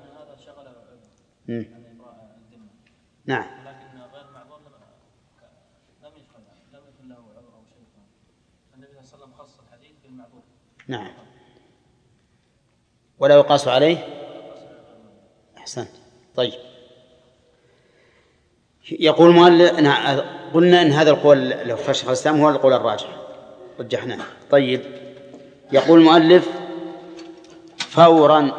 S1: نعم.
S5: لكن غير المعذور لم يشغل لم يكن له عذر أو شيء. النبي صلى الله عليه وسلم خص الحديث بالمعذور.
S1: نعم. ولا يقاس عليه. أحسنت. طيب يقول مؤلف قلنا إن هذا القول لو فشخ الإسلام هو القول الراجح رجحناه. طيب يقول المؤلف فورا.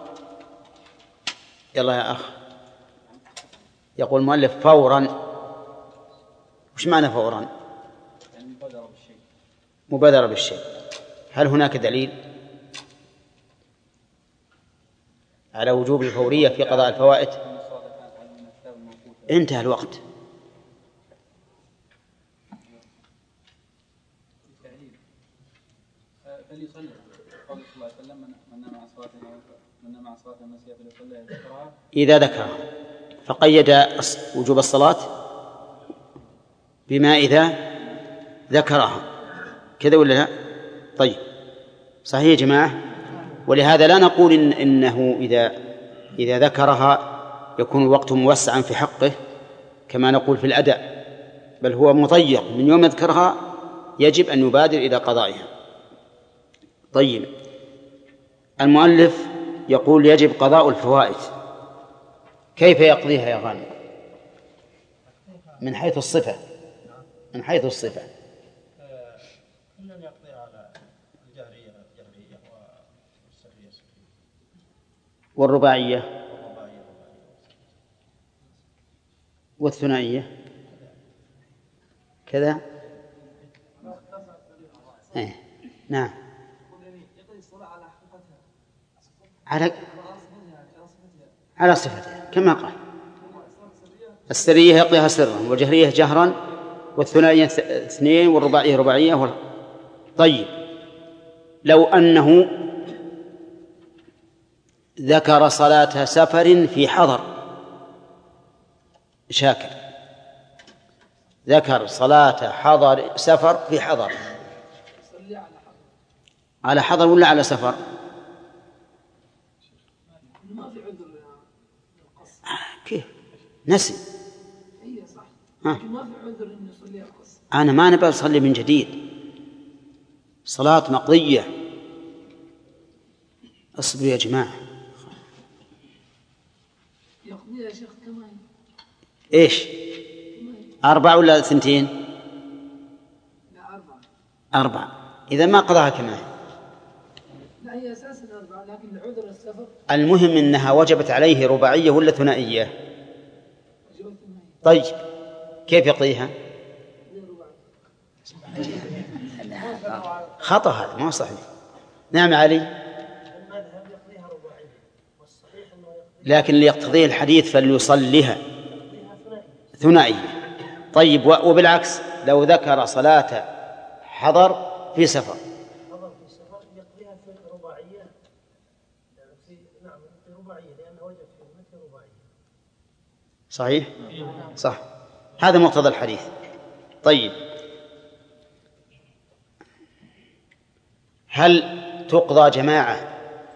S1: يلا يا أخ. يقول المؤلف فورا. وش معنى فورا؟
S5: يعني مبادرة بالشيء.
S1: مبادرة بالشيء. هل هناك دليل على وجوب الفورية في قضاء الفوائد؟ انتهى الوقت.
S4: فليصلي قول صلى الله عليه وسلم من نام عن صلاة من نام عن صلاة النسية فليصلي ذكرها
S1: إذا ذكرها، فقيد وجوب الصلاة بما إذا ذكرها كذا ولا لا؟ طيب صحيح يا جماعة. ولهذا لا نقول إن إنه إذا إذا ذكرها يكون الوقت موسعا في حقه كما نقول في الأداء، بل هو مضيق من يوم يذكرها يجب أن يبادر إلى قضائها. طيب المؤلف يقول يجب قضاء الفوائد، كيف يقضيها يا غانم؟ من حيث الصفة من حيث الصفة
S7: إنه يقضي على الجهرية الجهرية والسرية السرية
S1: والرباعية والثنائية كذا. إيه. نعم على على صفتها كما قال. السرية يقضيها سرا، والجهرية جهرا، والثنائية اثنين، والرباعية رباعية وال... طيب لو أنه ذكر صلاة سفر في حضر شاكر، ذكر صلاة حضر سفر في حضر، على حضر ولا على سفر؟
S6: ما في عذر للقصر.
S1: كيف؟ نسي.
S6: هي صح.
S1: ها.
S6: لكن ما في عذر إنه يصلي القصر.
S1: أنا ما نبغى أصلي من جديد، صلاة مقضية. اصبروا يا جماعة.
S6: يقضي يا شيخ كمان.
S1: إيش؟ أربعة ولا ثنتين؟
S6: لا أربعة.
S1: أربعة. إذا ما قضاها كمان.
S6: لا هي أساسا أربعة، لكن لعذر السفر.
S1: المهم إنها وجبت عليه رباعية ولا ثنائية؟ طيب كيف يقضيها؟ خطأ هذا، ما صحيح. نعم علي. لكن ليقتضيه الحديث فليصليها ثنائية. طيب وبالعكس لو ذكر صلاة حضر في سفر
S9: حضر في سفر يقضيها في رباعية، في نعم في رباعية لأنه وجد في مثل رباعية.
S1: صحيح؟ صح، هذا مقتضى الحديث. طيب هل تقضى جماعة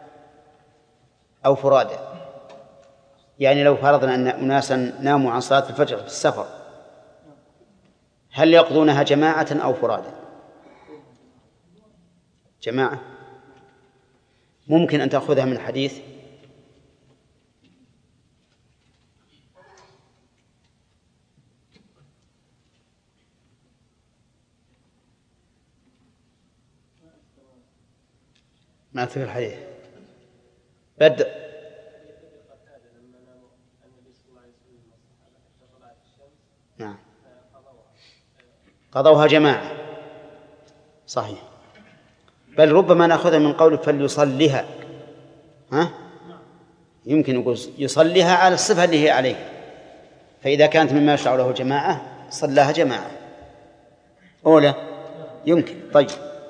S1: أو فرادى؟ يعني لو فرضنا أن أناسا ناموا عن صلاة الفجر في السفر، هل يقضونها جماعة أو فرادى؟ جماعة. ممكن أن تأخذها من حديث ما أذكر الحديث. بدء نعم قضوها جماعة صحيح، بل ربما نأخذها من قول فليصليها. ها؟ يمكن يقول يصليها على الصفة اللي هي عليه، فإذا كانت مما يشرع له جماعة صلاها جماعة أولى يمكن. طيب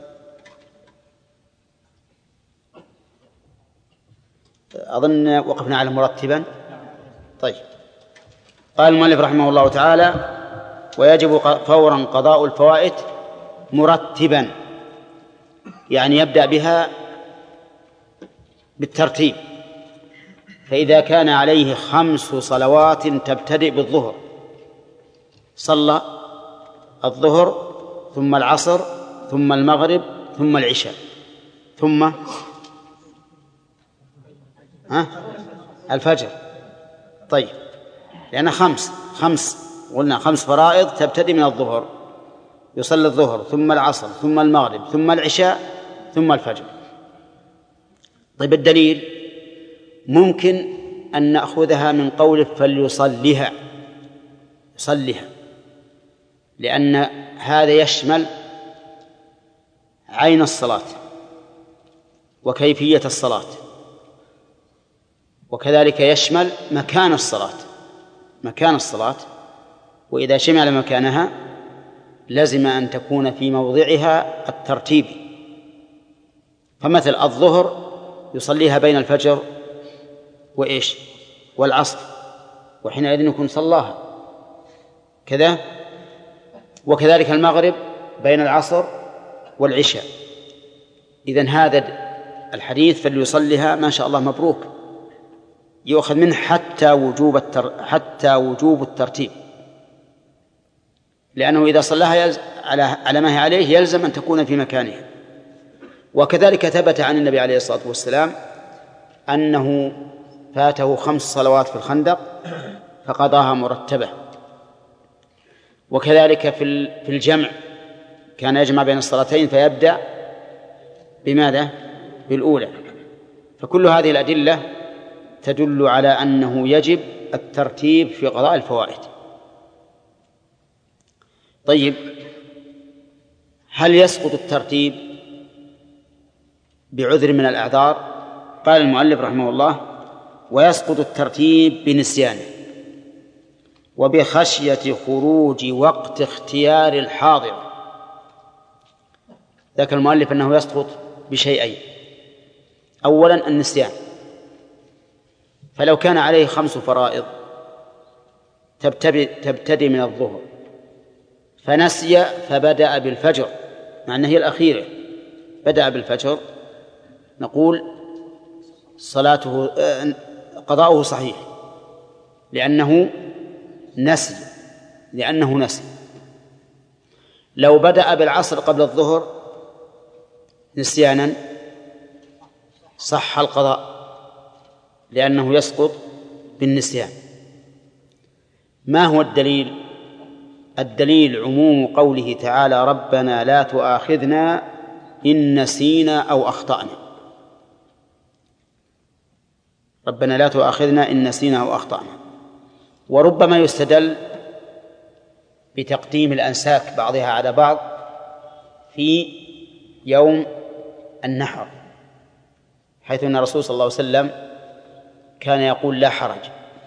S1: أظن وقفنا على مرتبا. طيب قال المؤلف رحمه الله تعالى ويجب فورا قضاء الفوائت مرتبا، يعني يبدأ بها بالترتيب. فإذا كان عليه خمس صلوات تبتدئ بالظهر صلى الظهر ثم العصر ثم المغرب ثم العشاء ثم ها الفجر. طيب لأن خمس خمس قلنا خمس فرائض تبتدئ من الظهر، يصلي الظهر ثم العصر ثم المغرب ثم العشاء ثم الفجر. طيب الدليل ممكن أن نأخذها من قوله فليصليها، يصليها، لأن هذا يشمل عين الصلاة وكيفية الصلاة، وكذلك يشمل مكان الصلاة مكان الصلاة وإذا شمل مكانها لزم أن تكون في موضعها الترتيب. فمثل الظهر يصليها بين الفجر وإيش والعصر، وحينئذ يكون صلاها كذا، وكذلك المغرب بين العصر والعشاء. إذن هذا الحديث فليصليها ما شاء الله مبروك، يؤخذ منه حتى وجوب التر... حتى وجوب الترتيب، لأنه إذا صلاها يلز... على على ما هي عليه يلزم أن تكون في مكانها. وكذلك ثبت عن النبي عليه الصلاة والسلام أنه فاته خمس صلوات في الخندق فقضاها مرتبة. وكذلك في في الجمع كان يجمع بين الصلاتين فيبدأ بماذا؟ بالأولى. فكل هذه الأدلة تدل على أنه يجب الترتيب في قضاء الفوائد. طيب هل يسقط الترتيب بعذر من الأعذار؟ قال المؤلف رحمه الله ويسقط الترتيب بنسيانه وبخشية خروج وقت اختيار الحاضر. ذكر المؤلف أنه يسقط بشيئين: أولا النسيان، فلو كان عليه خمس فرائض تبتدئ من الظهر فنسي فبدأ بالفجر مع أنها هي الأخيرة، بدأ بالفجر، نقول صلاته قضاؤه صحيح لأنه نسي لأنه نسي. لو بدأ بالعصر قبل الظهر نسيانا صح القضاء لأنه يسقط بالنسيان. ما هو الدليل؟ الدليل عموم قوله تعالى ربنا لا تؤاخذنا إن نسينا أو أخطأنا. ربنا لا تؤاخذنا إن نسينا أو أخطأنا. وربما يستدل بتقديم الأنساك بعضها على بعض في يوم النحر، حيث أن الرسول صلى الله عليه وسلم كان يقول لا حرج،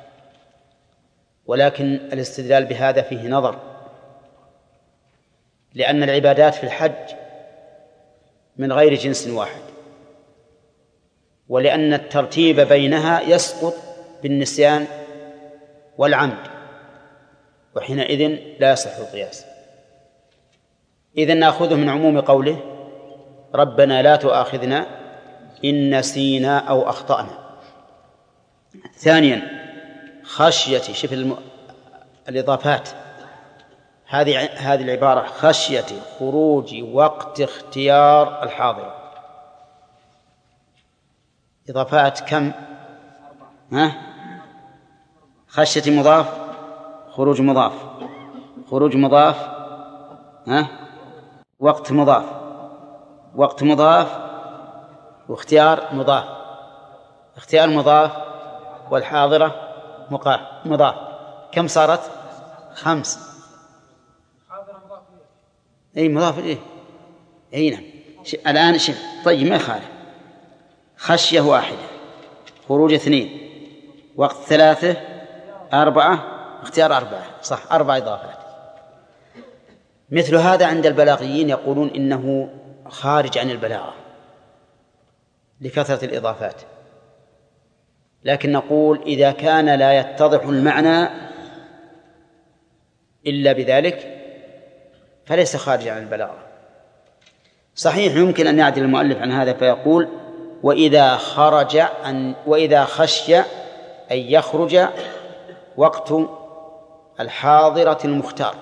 S1: ولكن الاستدلال بهذا فيه نظر، لأن العبادات في الحج من غير جنس واحد، ولأن الترتيب بينها يسقط بالنسيان والعمد، وحينئذ لا يصح القياس. إذن نأخذه من عموم قوله ربنا لا تؤاخذنا إن نسينا أو أخطأنا. ثانيا خشية، شوف الم... الإضافات، هذه هذه العبارة خشية خروج وقت اختيار الحاضر. إضافات كم؟ ها؟ خشية مضاف، خروج مضاف، خروج مضاف، ها؟ وقت مضاف، وقت مضاف، واختيار مضاف، اختيار مضاف، والحاضرة مضاف. كم صارت؟ خمس. أي مضاف إليه. أي نعم. الآن شف. طيب ما يخالف. خشية واحدة، خروج اثنين، وقت ثلاثة، أربعة، اختيار أربعة، صح، أربع إضافات. مثل هذا عند البلاغيين يقولون إنه خارج عن البلاغة لكثرة الإضافات، لكن نقول إذا كان لا يتضح المعنى إلا بذلك فليس خارج عن البلاغة. صحيح يمكن أن يعدل المؤلف عن هذا فيقول وإذا خرج أن وإذا خشي أن يخرج وقت الحاضرة المختار.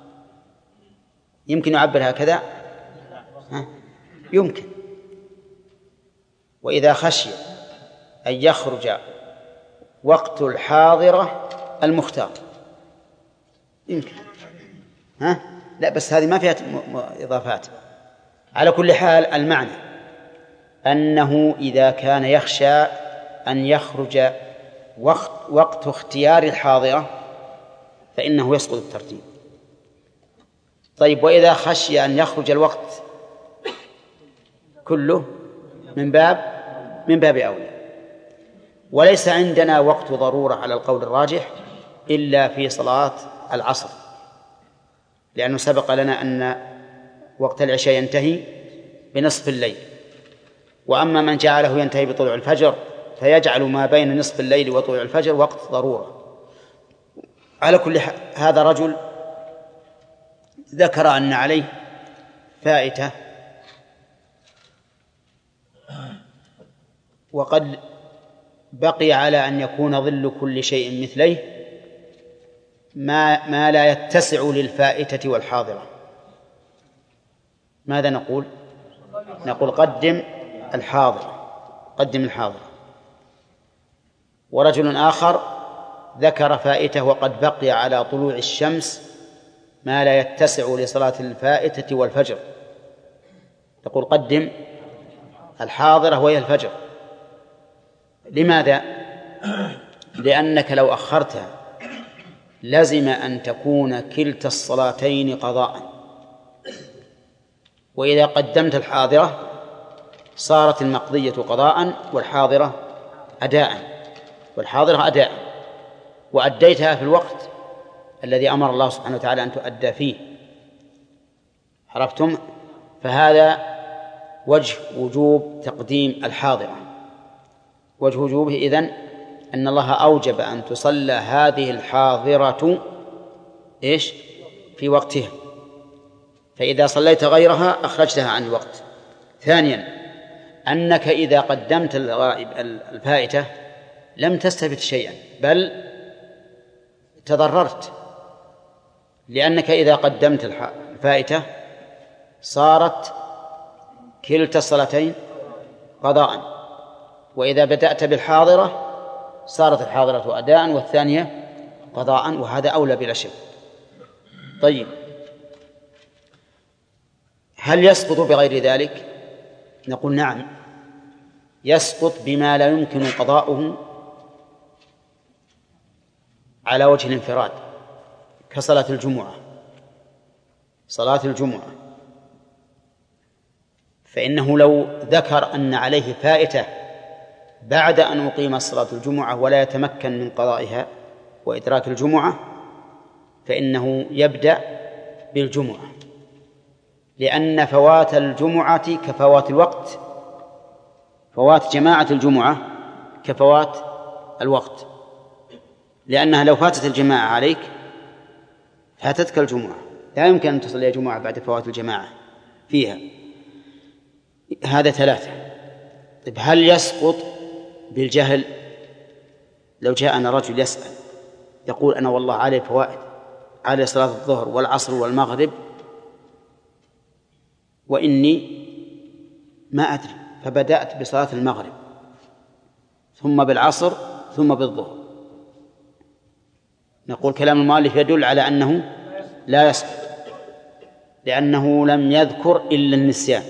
S1: يمكن يعبر هكذا؟ ها؟ يمكن. وإذا خشي أن يخرج وقت الحاضرة المختار يمكن. ها؟ لا بس هذه ما فيها إضافات. على كل حال المعنى أنه إذا كان يخشى أن يخرج وقت, وقت اختيار الحاضرة فإنه يسقط الترتيب. طيب وإذا خشي أن يخرج الوقت كله من باب من باب أولى. وليس عندنا وقت ضرورة على القول الراجح إلا في صلاة العصر، لأنه سبق لنا أن وقت العشاء ينتهي بنصف الليل، وأما من جعله ينتهي بطلوع الفجر فيجعل ما بين نصف الليل وطلوع الفجر وقت ضرورة. على كل حال هذا رجل ذكر أن عليه فائتة وقد بقي على أن يكون ظل كل شيء مثليه ما, ما لا يتسع للفائتة والحاضرة. ماذا نقول؟ نقول قدم الحاضرة، قدم الحاضرة. ورجل آخر ذكر فائتة وقد بقي على طلوع الشمس ما لا يتسع لصلاة الفائتة والفجر، تقول قدم الحاضرة وهي الفجر. لماذا؟ لأنك لو أخرتها لزم أن تكون كلتا الصلاتين قضاء، وإذا قدمت الحاضرة صارت المقضية قضاء والحاضرة أداء، والحاضرة أداء، وأديتها في الوقت الذي أمر الله سبحانه وتعالى أن تؤدى فيه. عرفتم؟ فهذا وجه وجوب تقديم الحاضرة. وجه وجوبه إذن أن الله أوجب أن تصلى هذه الحاضرة إيش؟ في وقتها، فإذا صليت غيرها أخرجتها عن الوقت. ثانيا أنك إذا قدمت الغائب الفائتة لم تستفد شيئا بل تضررت، لأنك إذا قدمت الفائتة صارت كلتا الصلاتين قضاء، وإذا بدأت بالحاضرة صارت الحاضرة أداء والثانية قضاء، وهذا أولى بلا شك. طيب، هل يسقط بغير ذلك؟ نقول نعم، يسقط بما لا يمكن قضاؤه على وجه الانفراد، كصلاة الجمعة. صلاة الجمعة فإنه لو ذكر أن عليه فائتة بعد أن أقيم صلاة الجمعة ولا يتمكن من قضائها وإدراك الجمعة، فإنه يبدأ بالجمعة، لأن فوات الجمعة كفوات الوقت، فوات جماعة الجمعة كفوات الوقت، لأنها لو فاتت الجماعة عليك فاتتك الجمعة، لا يمكن أن تصلي الجمعة بعد فوات الجماعة فيها. هذا ثلاثة. طيب، هل يسقط بالجهل؟ لو جاءنا رجل يسأل يقول أنا والله علي فوائد، علي صلاة الظهر والعصر والمغرب وإني ما أدري، فبدأت بصلاة المغرب ثم بالعصر ثم بالظهر، نقول كلام المؤلف يدل على أنه لا يسقط، لأنه لم يذكر إلا النسيان،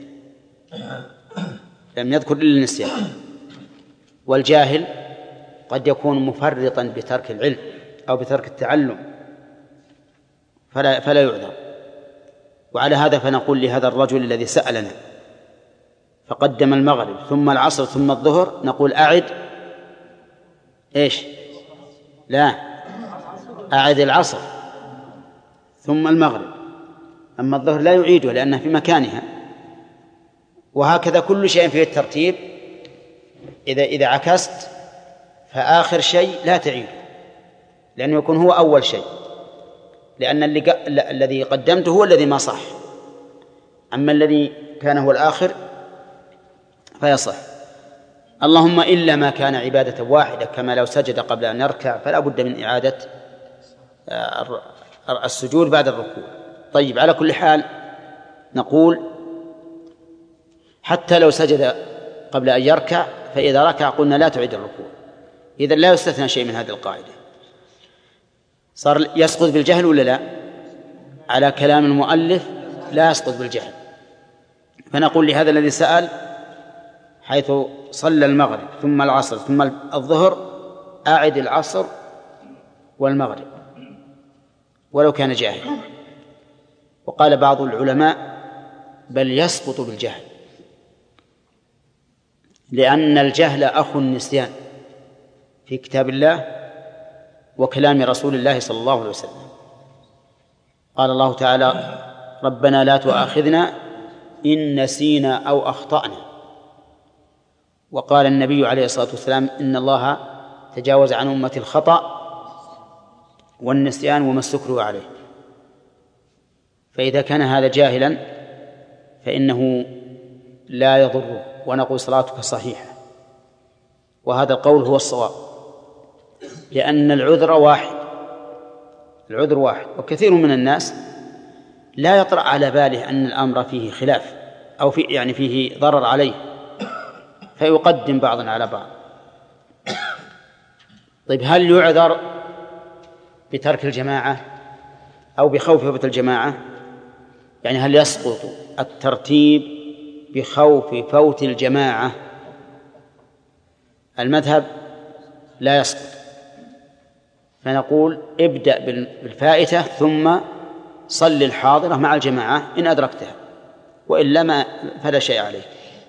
S1: لم يذكر إلا النسيان. والجاهل قد يكون مفرطا بترك العلم أو بترك التعلم فلا, فلا يعذر. وعلى هذا فنقول لهذا الرجل الذي سألنا فقدم المغرب ثم العصر ثم الظهر، نقول أعد إيش؟ لا، أعد العصر ثم المغرب، أما الظهر لا يعيده لأنه في مكانها. وهكذا كل شيء فيه الترتيب، إذا إذا عكست فآخر شيء لا تعيده لأنه يكون هو أول شيء، لأن اللي ق... الذي قدمته هو الذي ما صح، أما الذي كان هو الآخر فيصح. اللهم إلا ما كان عبادة واحدة كما لو سجد قبل أن يركع فلا بد من إعادة السجود بعد الركوع. طيب، على كل حال نقول حتى لو سجد قبل أن يركع فإذا ركع قلنا لا تعيد الركوع، إذن لا يستثنى شيء من هذه القاعدة. صار يسقط بالجهل ولا لا؟ على كلام المؤلف لا يسقط بالجهل. فنقول لهذا الذي سأل حيث صلى المغرب ثم العصر ثم الظهر أعد العصر والمغرب ولو كان جاهلا. وقال بعض العلماء بل يسقط بالجهل، لأن الجهل أخو النسيان في كتاب الله وكلام رسول الله صلى الله عليه وسلم. قال الله تعالى ربنا لا تؤاخذنا إن نسينا أو أخطأنا، وقال النبي عليه الصلاة والسلام إن الله تجاوز عن أمة الخطأ والنسيان وما استكرهوا عليه. فإذا كان هذا جاهلا فإنه لا يضره ونقول صلاتك صحيحة، وهذا القول هو الصواب، لأن العذر واحد، العذر واحد. وكثير من الناس لا يطرأ على باله أن الأمر فيه خلاف أو في يعني فيه ضرر عليه فيقدم بعضا على بعض. طيب، هل يعذر بترك الجماعة أو بخوف فوت الجماعة؟ يعني هل يسقط الترتيب بخوف فوت الجماعة؟ المذهب لا يسقط، فنقول ابدأ بالفائتة ثم صل الحاضرة مع الجماعة إن أدركتها، وإلا ما فلا شيء عليك.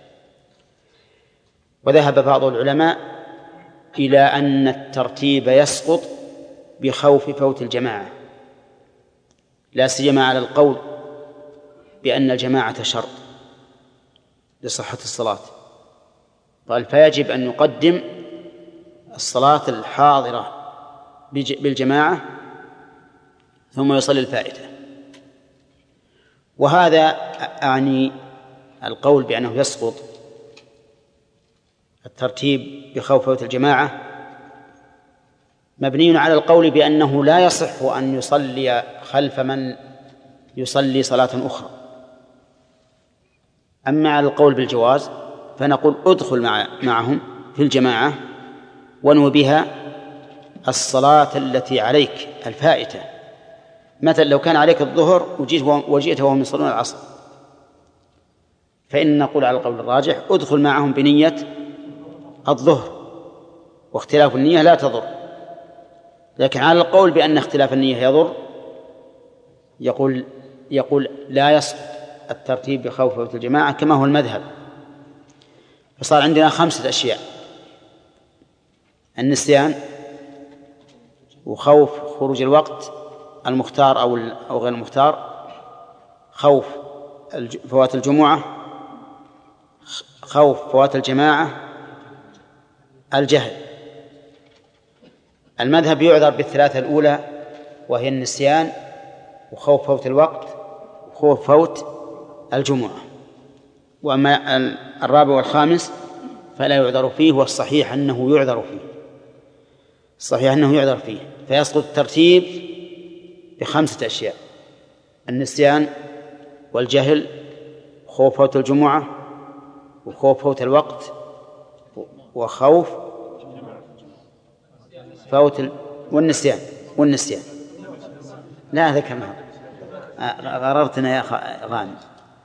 S1: وذهب بعض العلماء إلى أن الترتيب يسقط بخوف فوت الجماعة، لا سيما على القول بأن الجماعة شرط لصحة الصلاة. قال فيجب أن يقدم الصلاة الحاضرة بالجماعة ثم يصلي الفائتة. وهذا أعني القول بأنه يسقط الترتيب بخوف فوت الجماعة مبني على القول بأنه لا يصح أن يصلي خلف من يصلي صلاة أخرى. أما على القول بالجواز فنقول ادخل مع معهم في الجماعة وانو بها الصلاة التي عليك الفائتة. مثلا لو كان عليك الظهر وجئت وهم يصلون العصر فإن نقول على القول الراجح ادخل معهم بنية الظهر، واختلاف النية لا تضر. لكن على القول بأن اختلاف النية يضر يقول يقول لا يسقط الترتيب بخوف فوت الجماعة كما هو المذهب. فصار عندنا خمسة أشياء: النسيان، وخوف خروج الوقت المختار أو أو غير المختار، خوف فوات الجمعة، خوف فوات الجماعة، الجهل. المذهب يعذر بالثلاثة الأولى وهي النسيان وخوف فوت الوقت وخوف فوت الجمعة، وأما الرابع والخامس فلا يعذر فيه، والصحيح أنه يعذر فيه الصحيح أنه يعذر فيه فيسقط الترتيب بخمسة أشياء: النسيان والجهل وخوف فوت الجمعة وخوف فوت الوقت وخوف فوت ال... والنسيان والنسيان لا هذا كمان غررتنا يا غانم.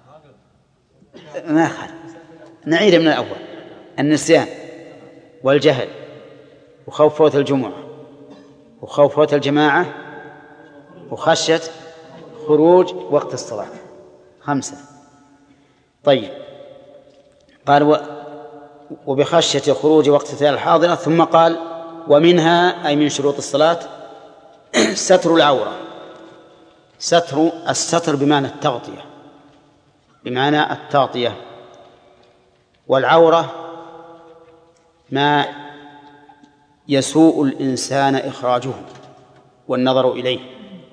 S1: ما خل نعيد من الأول: النسيان والجهل وخوف فوت الجمعة وخوف فوت الجماعة وخشية خروج وقت الصلاة. خمسة. طيب، قال و... وبخشية خروج وقت الصلاة الحاضرة. ثم قال: ومنها أي من شروط الصلاة ستر العورة. ستر الستر بمعنى التغطية، بمعنى التغطية. والعورة ما يسوء الإنسان إخراجه والنظر إليه،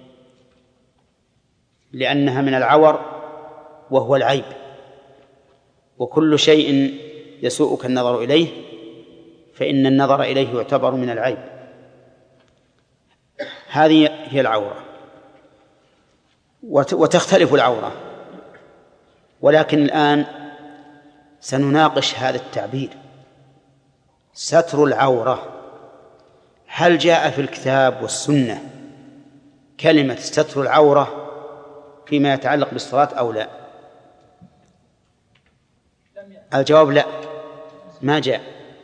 S1: لأنها من العور وهو العيب، وكل شيء يسوءك النظر إليه فإن النظر إليه يعتبر من العيب. هذه هي العورة. وتختلف العورة، ولكن الآن سنناقش هذا التعبير ستر العورة. هل جاء في الكتاب والسنة كلمة ستر العورة فيما يتعلق بالصلاة أو لا؟ الجواب لا، ما جاء.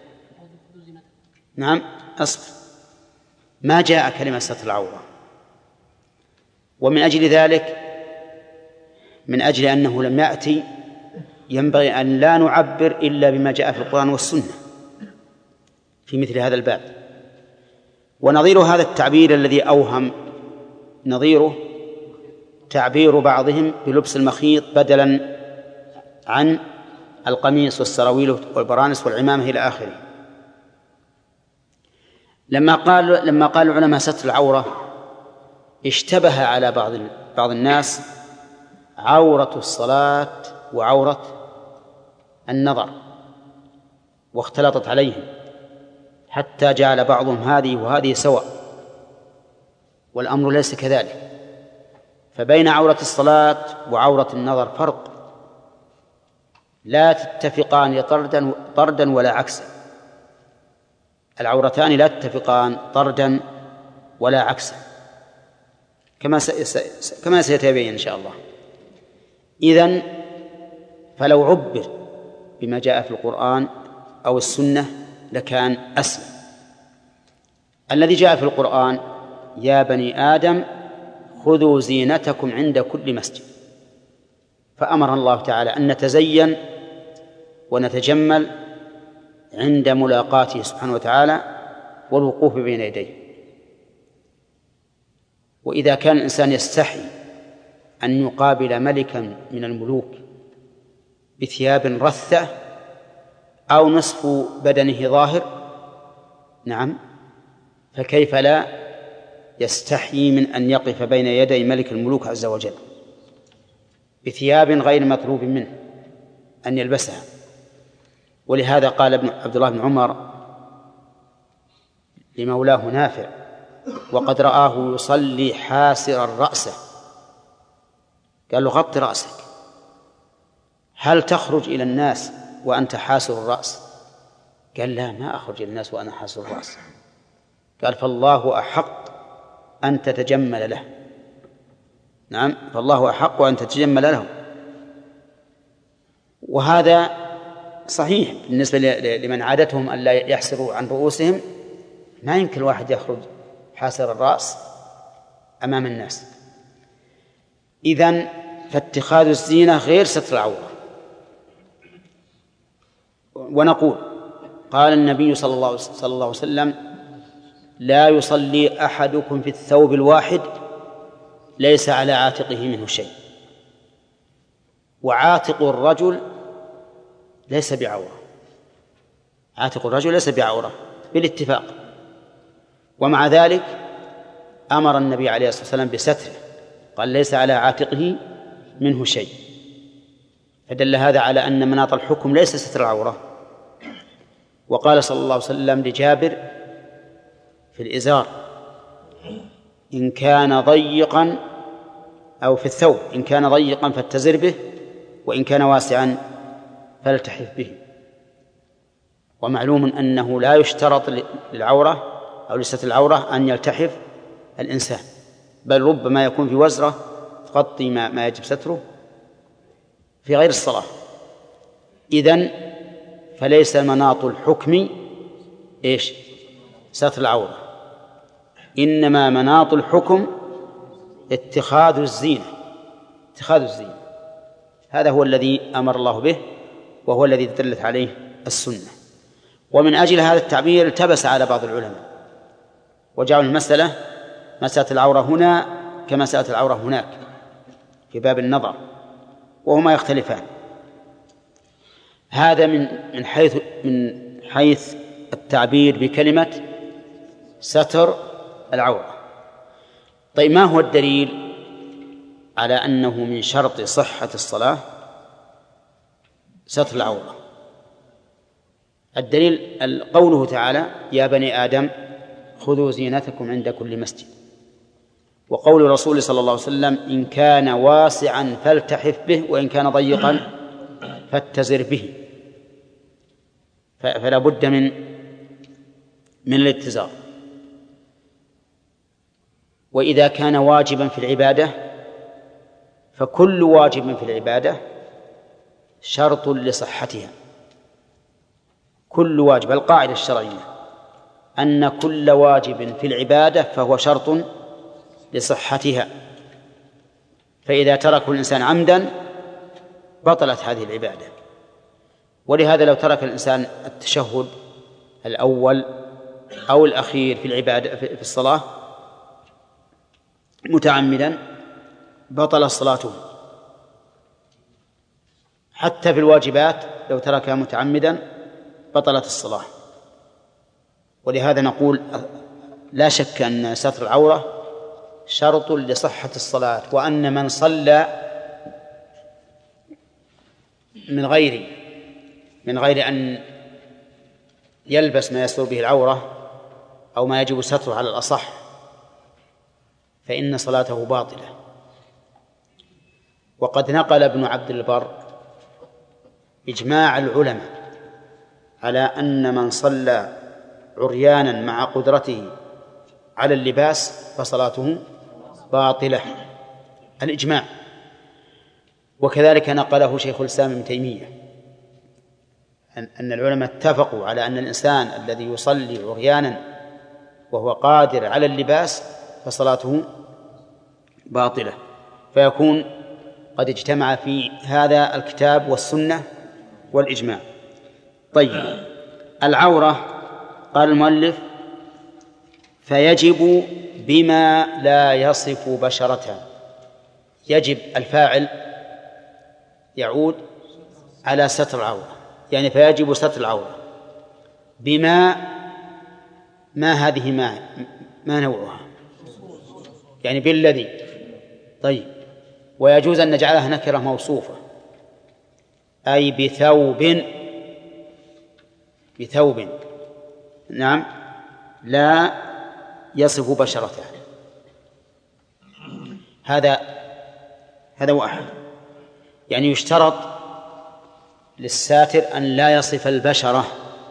S1: نعم، أصبر، ما جاء كلمة ستر العورة. ومن أجل ذلك، من أجل أنه لم يأتي، ينبغي أن لا نعبر إلا بما جاء في القرآن والسنة في مثل هذا الباب. ونظير هذا التعبير الذي أوهم نظيره تعبير بعضهم بلبس المخيط بدلا عن القميص والسراويل والبرانس والعمامة إلى آخره. لما قال لما قال العلماء ستر العورة اشتبه على بعض بعض الناس عورة الصلاة وعورة النظر، واختلطت عليهم حتى جعل بعضهم هذه وهذه سواء، والأمر ليس كذلك. فبين عورة الصلاة وعورة النظر فرق، لا تتفقان طردا طردا ولا عكسا. العورتان لا تتفقان طردا ولا عكسا كما كما سيتبين إن شاء الله. إذن فلو عبر بما جاء في القرآن أو السنة لكان أسلم. الذي جاء في القرآن: يا بني آدم خذوا زينتكم عند كل مسجد. فأمر الله تعالى أن نتزين ونتجمل عند ملاقاته سبحانه وتعالى والوقوف بين يديه. وإذا كان الإنسان يستحي أن يقابل ملكا من الملوك بثياب رثة أو نصف بدنه ظاهر، نعم، فكيف لا يستحي من أن يقف بين يدي ملك الملوك عز وجل؟ بثياب غير مطلوب منه أن يلبسها. ولهذا قال ابن عبد الله بن عمر لمولاه نافع وقد رآه يصلي حاسرا رأسه، قال له غط رأسك، هل تخرج إلى الناس وأنت حاسر الرأس؟ قال لا، ما أخرج إلى الناس وأنا حاسر الرأس. قال فالله أحق أن تتجمل له. نعم، فالله أحق أن تتجمل له. وهذا صحيح بالنسبة لمن عادتهم أن لا يحسروا عن رؤوسهم، ما يمكن الواحد يخرج حاسر الرأس أمام الناس. إذن فاتخاذ الزينة غير ستر العورة. ونقول قال النبي صلى الله صلى الله عليه وسلم لا يصلي أحدكم في الثوب الواحد ليس على عاتقه منه شيء. وعاتق الرجل ليس بعورة، عاتق الرجل ليس بعورة بالاتفاق. ومع ذلك أمر النبي عليه الصلاة والسلام بستره، قال ليس على عاتقه منه شيء، فدل هذا على أن مناط الحكم ليس ستر العورة. وقال صلى الله عليه وسلم لجابر في الإزار إن كان ضيقا أو في الثوب إن كان ضيقا فاتزر به وإن كان واسعا فالتحف به. ومعلوم أنه لا يشترط للعورة أو لستر العورة أن يلتحف الإنسان، بل ربما يكون في وزرة تغطي ما, ما يجب ستره في غير الصلاة. إذن فليس مناط الحكم إيش؟ ستر العورة، إنما مناط الحكم اتخاذ الزينة، اتخاذ الزينة. هذا هو الذي أمر الله به وهو الذي دلت عليه السنة. ومن أجل هذا التعبير التبس على بعض العلماء وجعلوا المسألة مسألة العورة هنا كمسألة العورة هناك في باب النظر، وهما يختلفان. هذا من من حيث من حيث التعبير بكلمة ستر العورة. طيب ما هو الدليل على أنه من شرط صحة الصلاة ستر العورة؟ الدليل قوله تعالى يا بني آدم خذوا زينتكم عند كل مسجد، وقول الرسول صلى الله عليه وسلم إن كان واسعا فالتحف به وإن كان ضيقا فاتزر به، فلا بد من من الاتزار. وإذا كان واجبا في العبادة فكل واجب في العبادة شرط لصحتها، كل واجب. القاعدة الشرعية أن كل واجب في العبادة فهو شرط لصحتها، فإذا تركه الإنسان عمدا بطلت هذه العبادة. ولهذا لو ترك الإنسان التشهد الأول أو الأخير في العبادة في الصلاة متعمدا بطل صلاته. حتى في الواجبات لو تركها متعمدا بطلت الصلاة. ولهذا نقول لا شك أن ستر العورة شرط لصحة الصلاة، وأن من صلى من غير من غير أن يلبس ما يستر به العورة أو ما يجب ستره على الأصح فإن صلاته باطلة. وقد نقل ابن عبد البر إجماع العلماء على أن من صلى عريانا مع قدرته على اللباس فصلاته باطلة، الإجماع. وكذلك نقله شيخ الإسلام ابن تيمية أن العلماء اتفقوا على أن الإنسان الذي يصلي عريانا وهو قادر على اللباس فصلاته باطلة. فيكون قد اجتمع في هذا الكتاب والسنة والإجماع. طيب، العورة قال المؤلف فيجب بما لا يصف بشرتها. يجب الفاعل يعود على ستر العورة، يعني فيجب ستر العورة بما، ما هذه ما ما نوعها؟ يعني بالذي. طيب، ويجوز أن نجعلها نكرة موصوفة، أي بثوب بثوب نعم لا يصف بشرته. هذا هذا واحد، يعني يشترط للساتر أن لا يصف البشرة،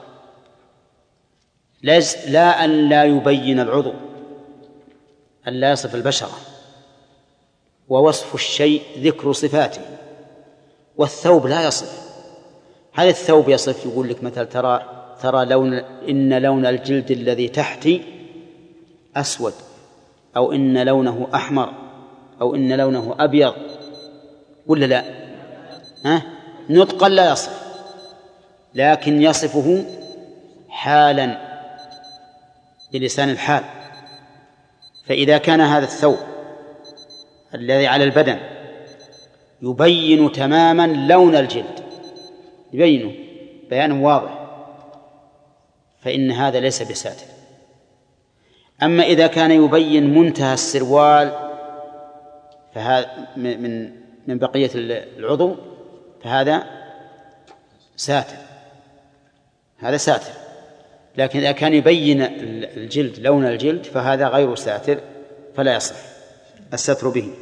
S1: لا أن لا يبين العضو، أن لا يصف البشرة. ووصف الشيء ذكر صفاته، والثوب لا يصف. هل الثوب يصف؟ يقول لك مثل ترى ترى لون إن لون الجلد الذي تحتي أسود، أو إن لونه أحمر، أو إن لونه أبيض، ولا لا؟ ها؟ نطقا لا يصف، لكن يصفه حالا بلسان الحال. فإذا كان هذا الثوب الذي على البدن يبين تماما لون الجلد، يبينه بيان واضح، فإن هذا ليس بساتر. أما إذا كان يبين منتهى السروال فهذا من من بقية العضو فهذا ساتر، هذا ساتر. لكن إذا كان يبين الجلد لون الجلد فهذا غير ساتر، فلا يصح الستر به.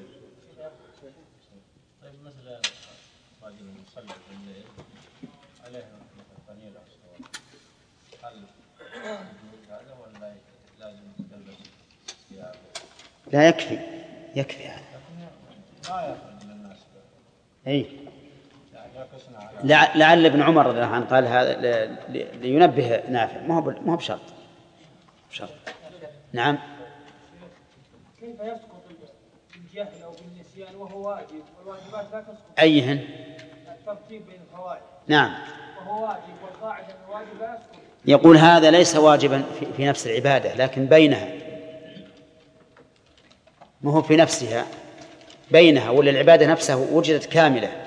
S7: طيب مثل رجل يصلي في الليل عليه فنيل أو هل يجوز هذا ولا لازم تلبس ثياب؟
S1: لا، يكفي يكفي هذا.
S7: ما يخرج من الناس.
S1: أي لعل ابن عمر رضي الله عنه قال هذا لينبه نافع، ما هو ما هو بشرط بشرط. نعم.
S2: كيف يسقط بالجهل أو بالنسيان وهو واجب، والواجبات لا تسقط؟
S1: أيهن؟
S2: الترتيب بين الفوائد.
S1: نعم.
S2: وهو واجب، والقاعدة أن الواجب لا يسقط.
S1: يقول هذا ليس واجبا في نفس العبادة، لكن بينها، ما هو في نفسها، بينها، ولا العبادة نفسها وجدت كاملة،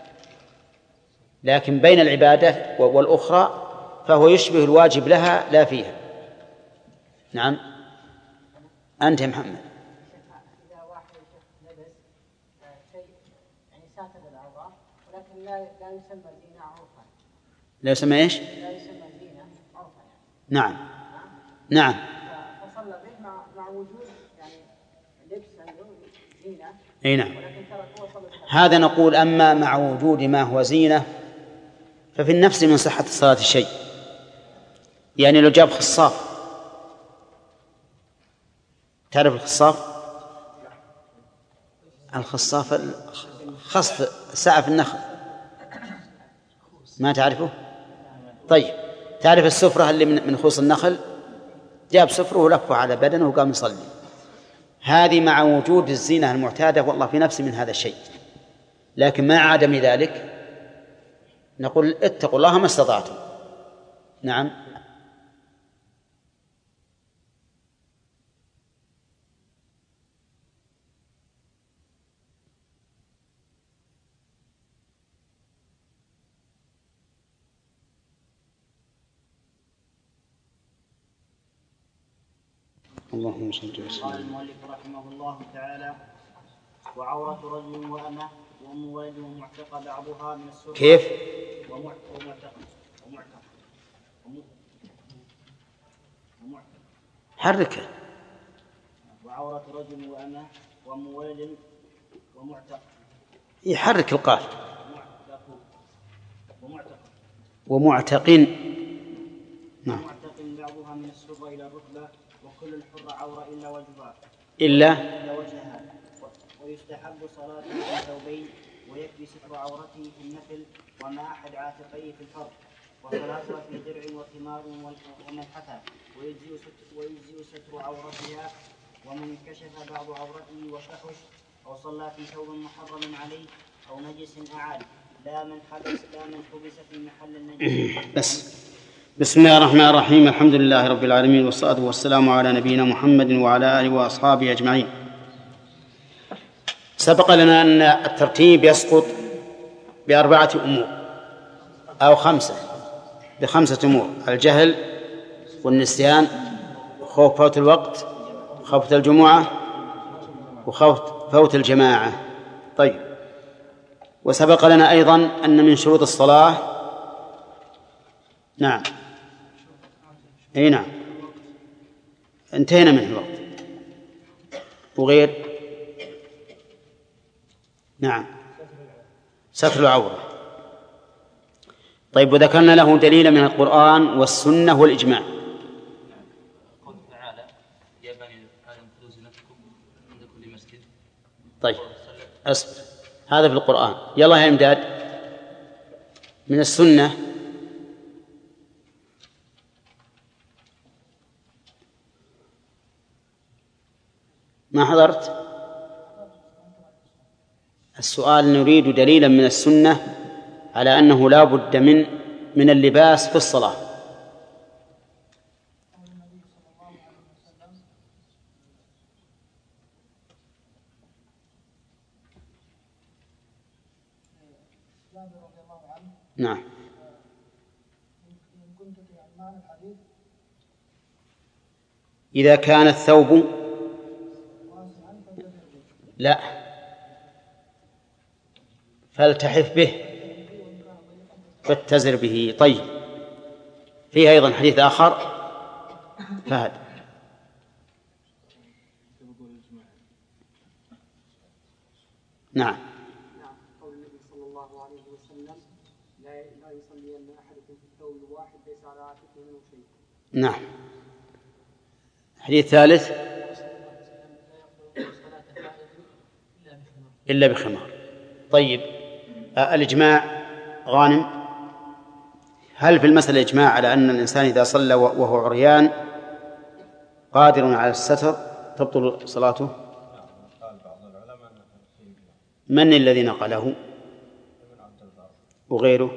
S1: لكن بين العبادة والأخرى فهو يشبه الواجب لها لا فيها. نعم. أنت يا محمد.
S10: إذا واحد لبس شيء يعني ساتر العورة ولكن لا لا يسمى زينة عرفا.
S1: لا يسمى إيش؟
S10: لا يسمى زينة عرفا يعني.
S1: نعم. نعم.
S10: فصلى به مع مع وجود يعني لبس زينة.
S1: أي نعم. هذا نقول أما مع وجود ما هو زينة ففي النفس من صحة الصلاة الشيء. يعني لو جاب خصاف، تعرف الخصاف؟ الخصاف خصف سعف النخل، ما تعرفه؟ طيب، تعرف السفرة اللي من خوص النخل؟ جاب سفره ولفه على بدنه وقام يصلي. هذه مع وجود الزينة المعتادة والله في نفس من هذا الشيء، لكن مع عدم ذلك نقول اتقوا الله ما استطعتم. نعم. اللهم صل وسلم.
S8: قال المؤلف رحمه الله تعالى: وعورة رجل وأمة وأم ولد ومعتق بعضها من السرة.
S1: كيف؟
S8: ومعتق ومعتق ومعتق
S1: حركه.
S8: وعورة رجل وأمة وأم ولد ومعتق.
S1: يحرك القاف.
S8: ومعتق
S1: ومعتق. نعم.
S8: ومعتق بعضها من السرة إلى الركبة، وكل الحر عورة إلا وجهها
S1: إلا
S8: إلا وجهها. ويستحب صلاة في ثوبين، ويكفي ستر عورته في النفل وما أحد عاتقيه في الفرض، وصلاتها في درع وثمار وملحفة، ويجزئ ستر, ويجزئ ستر عورتها. ومن كشف بعض عورته وشحش أو صلى في ثوب محرم عليه أو نجس أعاد، لا من حبس لا من حبس في محل النجس.
S1: بس. بسم الله الرحمن الرحيم. الحمد لله رب العالمين، والصلاة والسلام على نبينا محمد وعلى آله وأصحابه أجمعين. سبق لنا أن الترتيب يسقط بأربعة أمور أو خمسة، بخمسة أمور: الجهل والنسيان، وخوف فوت الوقت، وخوف الجمعة، وخوف فوت الجماعة. طيب. وسبق لنا أيضا أن من شروط الصلاة نعم أي نعم انتهينا من الوقت. وغير نعم ستر العورة. طيب وذكرنا له دليلا من القرآن والسنة والإجماع.
S5: قوله تعالى يا بني آدم خذوا زينتكم عند كل مسجد.
S1: طيب أصبر هذا في القرآن. يلا يا إمداد من السنة ما حضرت السؤال. نريد دليلا من السنة على أنه لا بد من من اللباس في الصلاة. نعم إذا كان الثوب لا فالتحف به فاتزر به. طيب فيه أيضا حديث آخر فهد. نعم
S11: قول النبي صلى الله عليه وسلم لا لا يصلين أحدكم في الثوب الواحد ليس على عاتقه منه شيء.
S1: نعم. حديث ثالث إلا بخمار. طيب الإجماع غانم. هل في المسألة إجماع على أن الإنسان إذا صلى وهو عريان قادر على الستر تبطل صلاته؟ من الذي نقله وغيره؟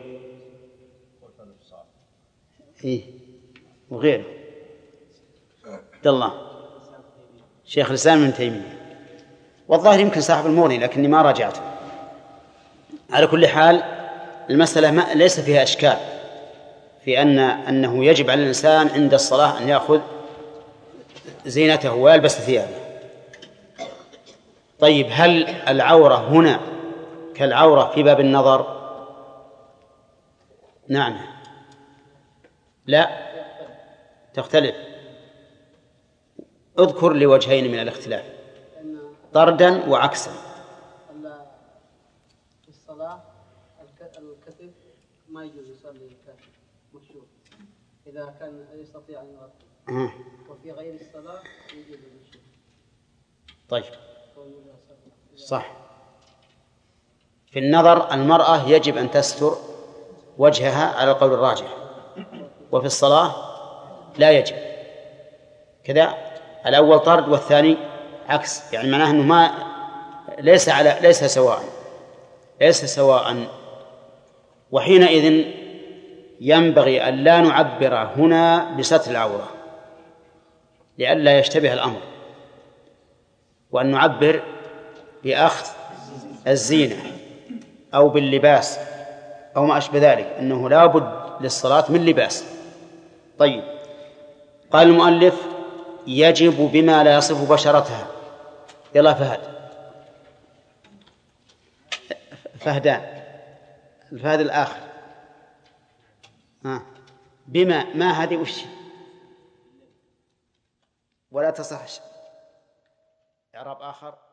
S1: إيه وغيره عبد الله شيخ الإسلام ابن تيمية والظاهر يمكن صاحب المغني لكني ما راجعته. على كل حال المسألة ما ليس فيها إشكال في أن أنه يجب على الإنسان عند الصلاة أن يأخذ زينته ويلبس ثيابه. طيب هل العورة هنا كالعورة في باب النظر؟ نعم لا تختلف. اذكر لوجهين من الاختلاف طردا وعكسا.
S11: في الصلاة الكتف ما يجوز يصلي الكتف مكشوف إذا كان يستطيع أن يغطي، وفي غير الصلاة يجوز المكشوف.
S1: طيب صح. في النظر المرأة يجب أن تستر وجهها على القول الراجح، وفي الصلاة لا يجب كذا. الأول طرد والثاني عكس، يعني معناه أنه ما ليس على ليس سواء ليس سواء. وحينئذ ينبغي أن لا نعبر هنا بستر العورة لئلا يشتبه الأمر، وأن نعبر بأخذ الزينة أو باللباس أو ما أشبه ذلك، أنه لا بد للصلاة من لباس. طيب قال المؤلف يجب بما لا يصف بشرتها. يلا فهد فهدان الفهد الآخر ها. بما ما هذه وش ولا تصح إعراب آخر.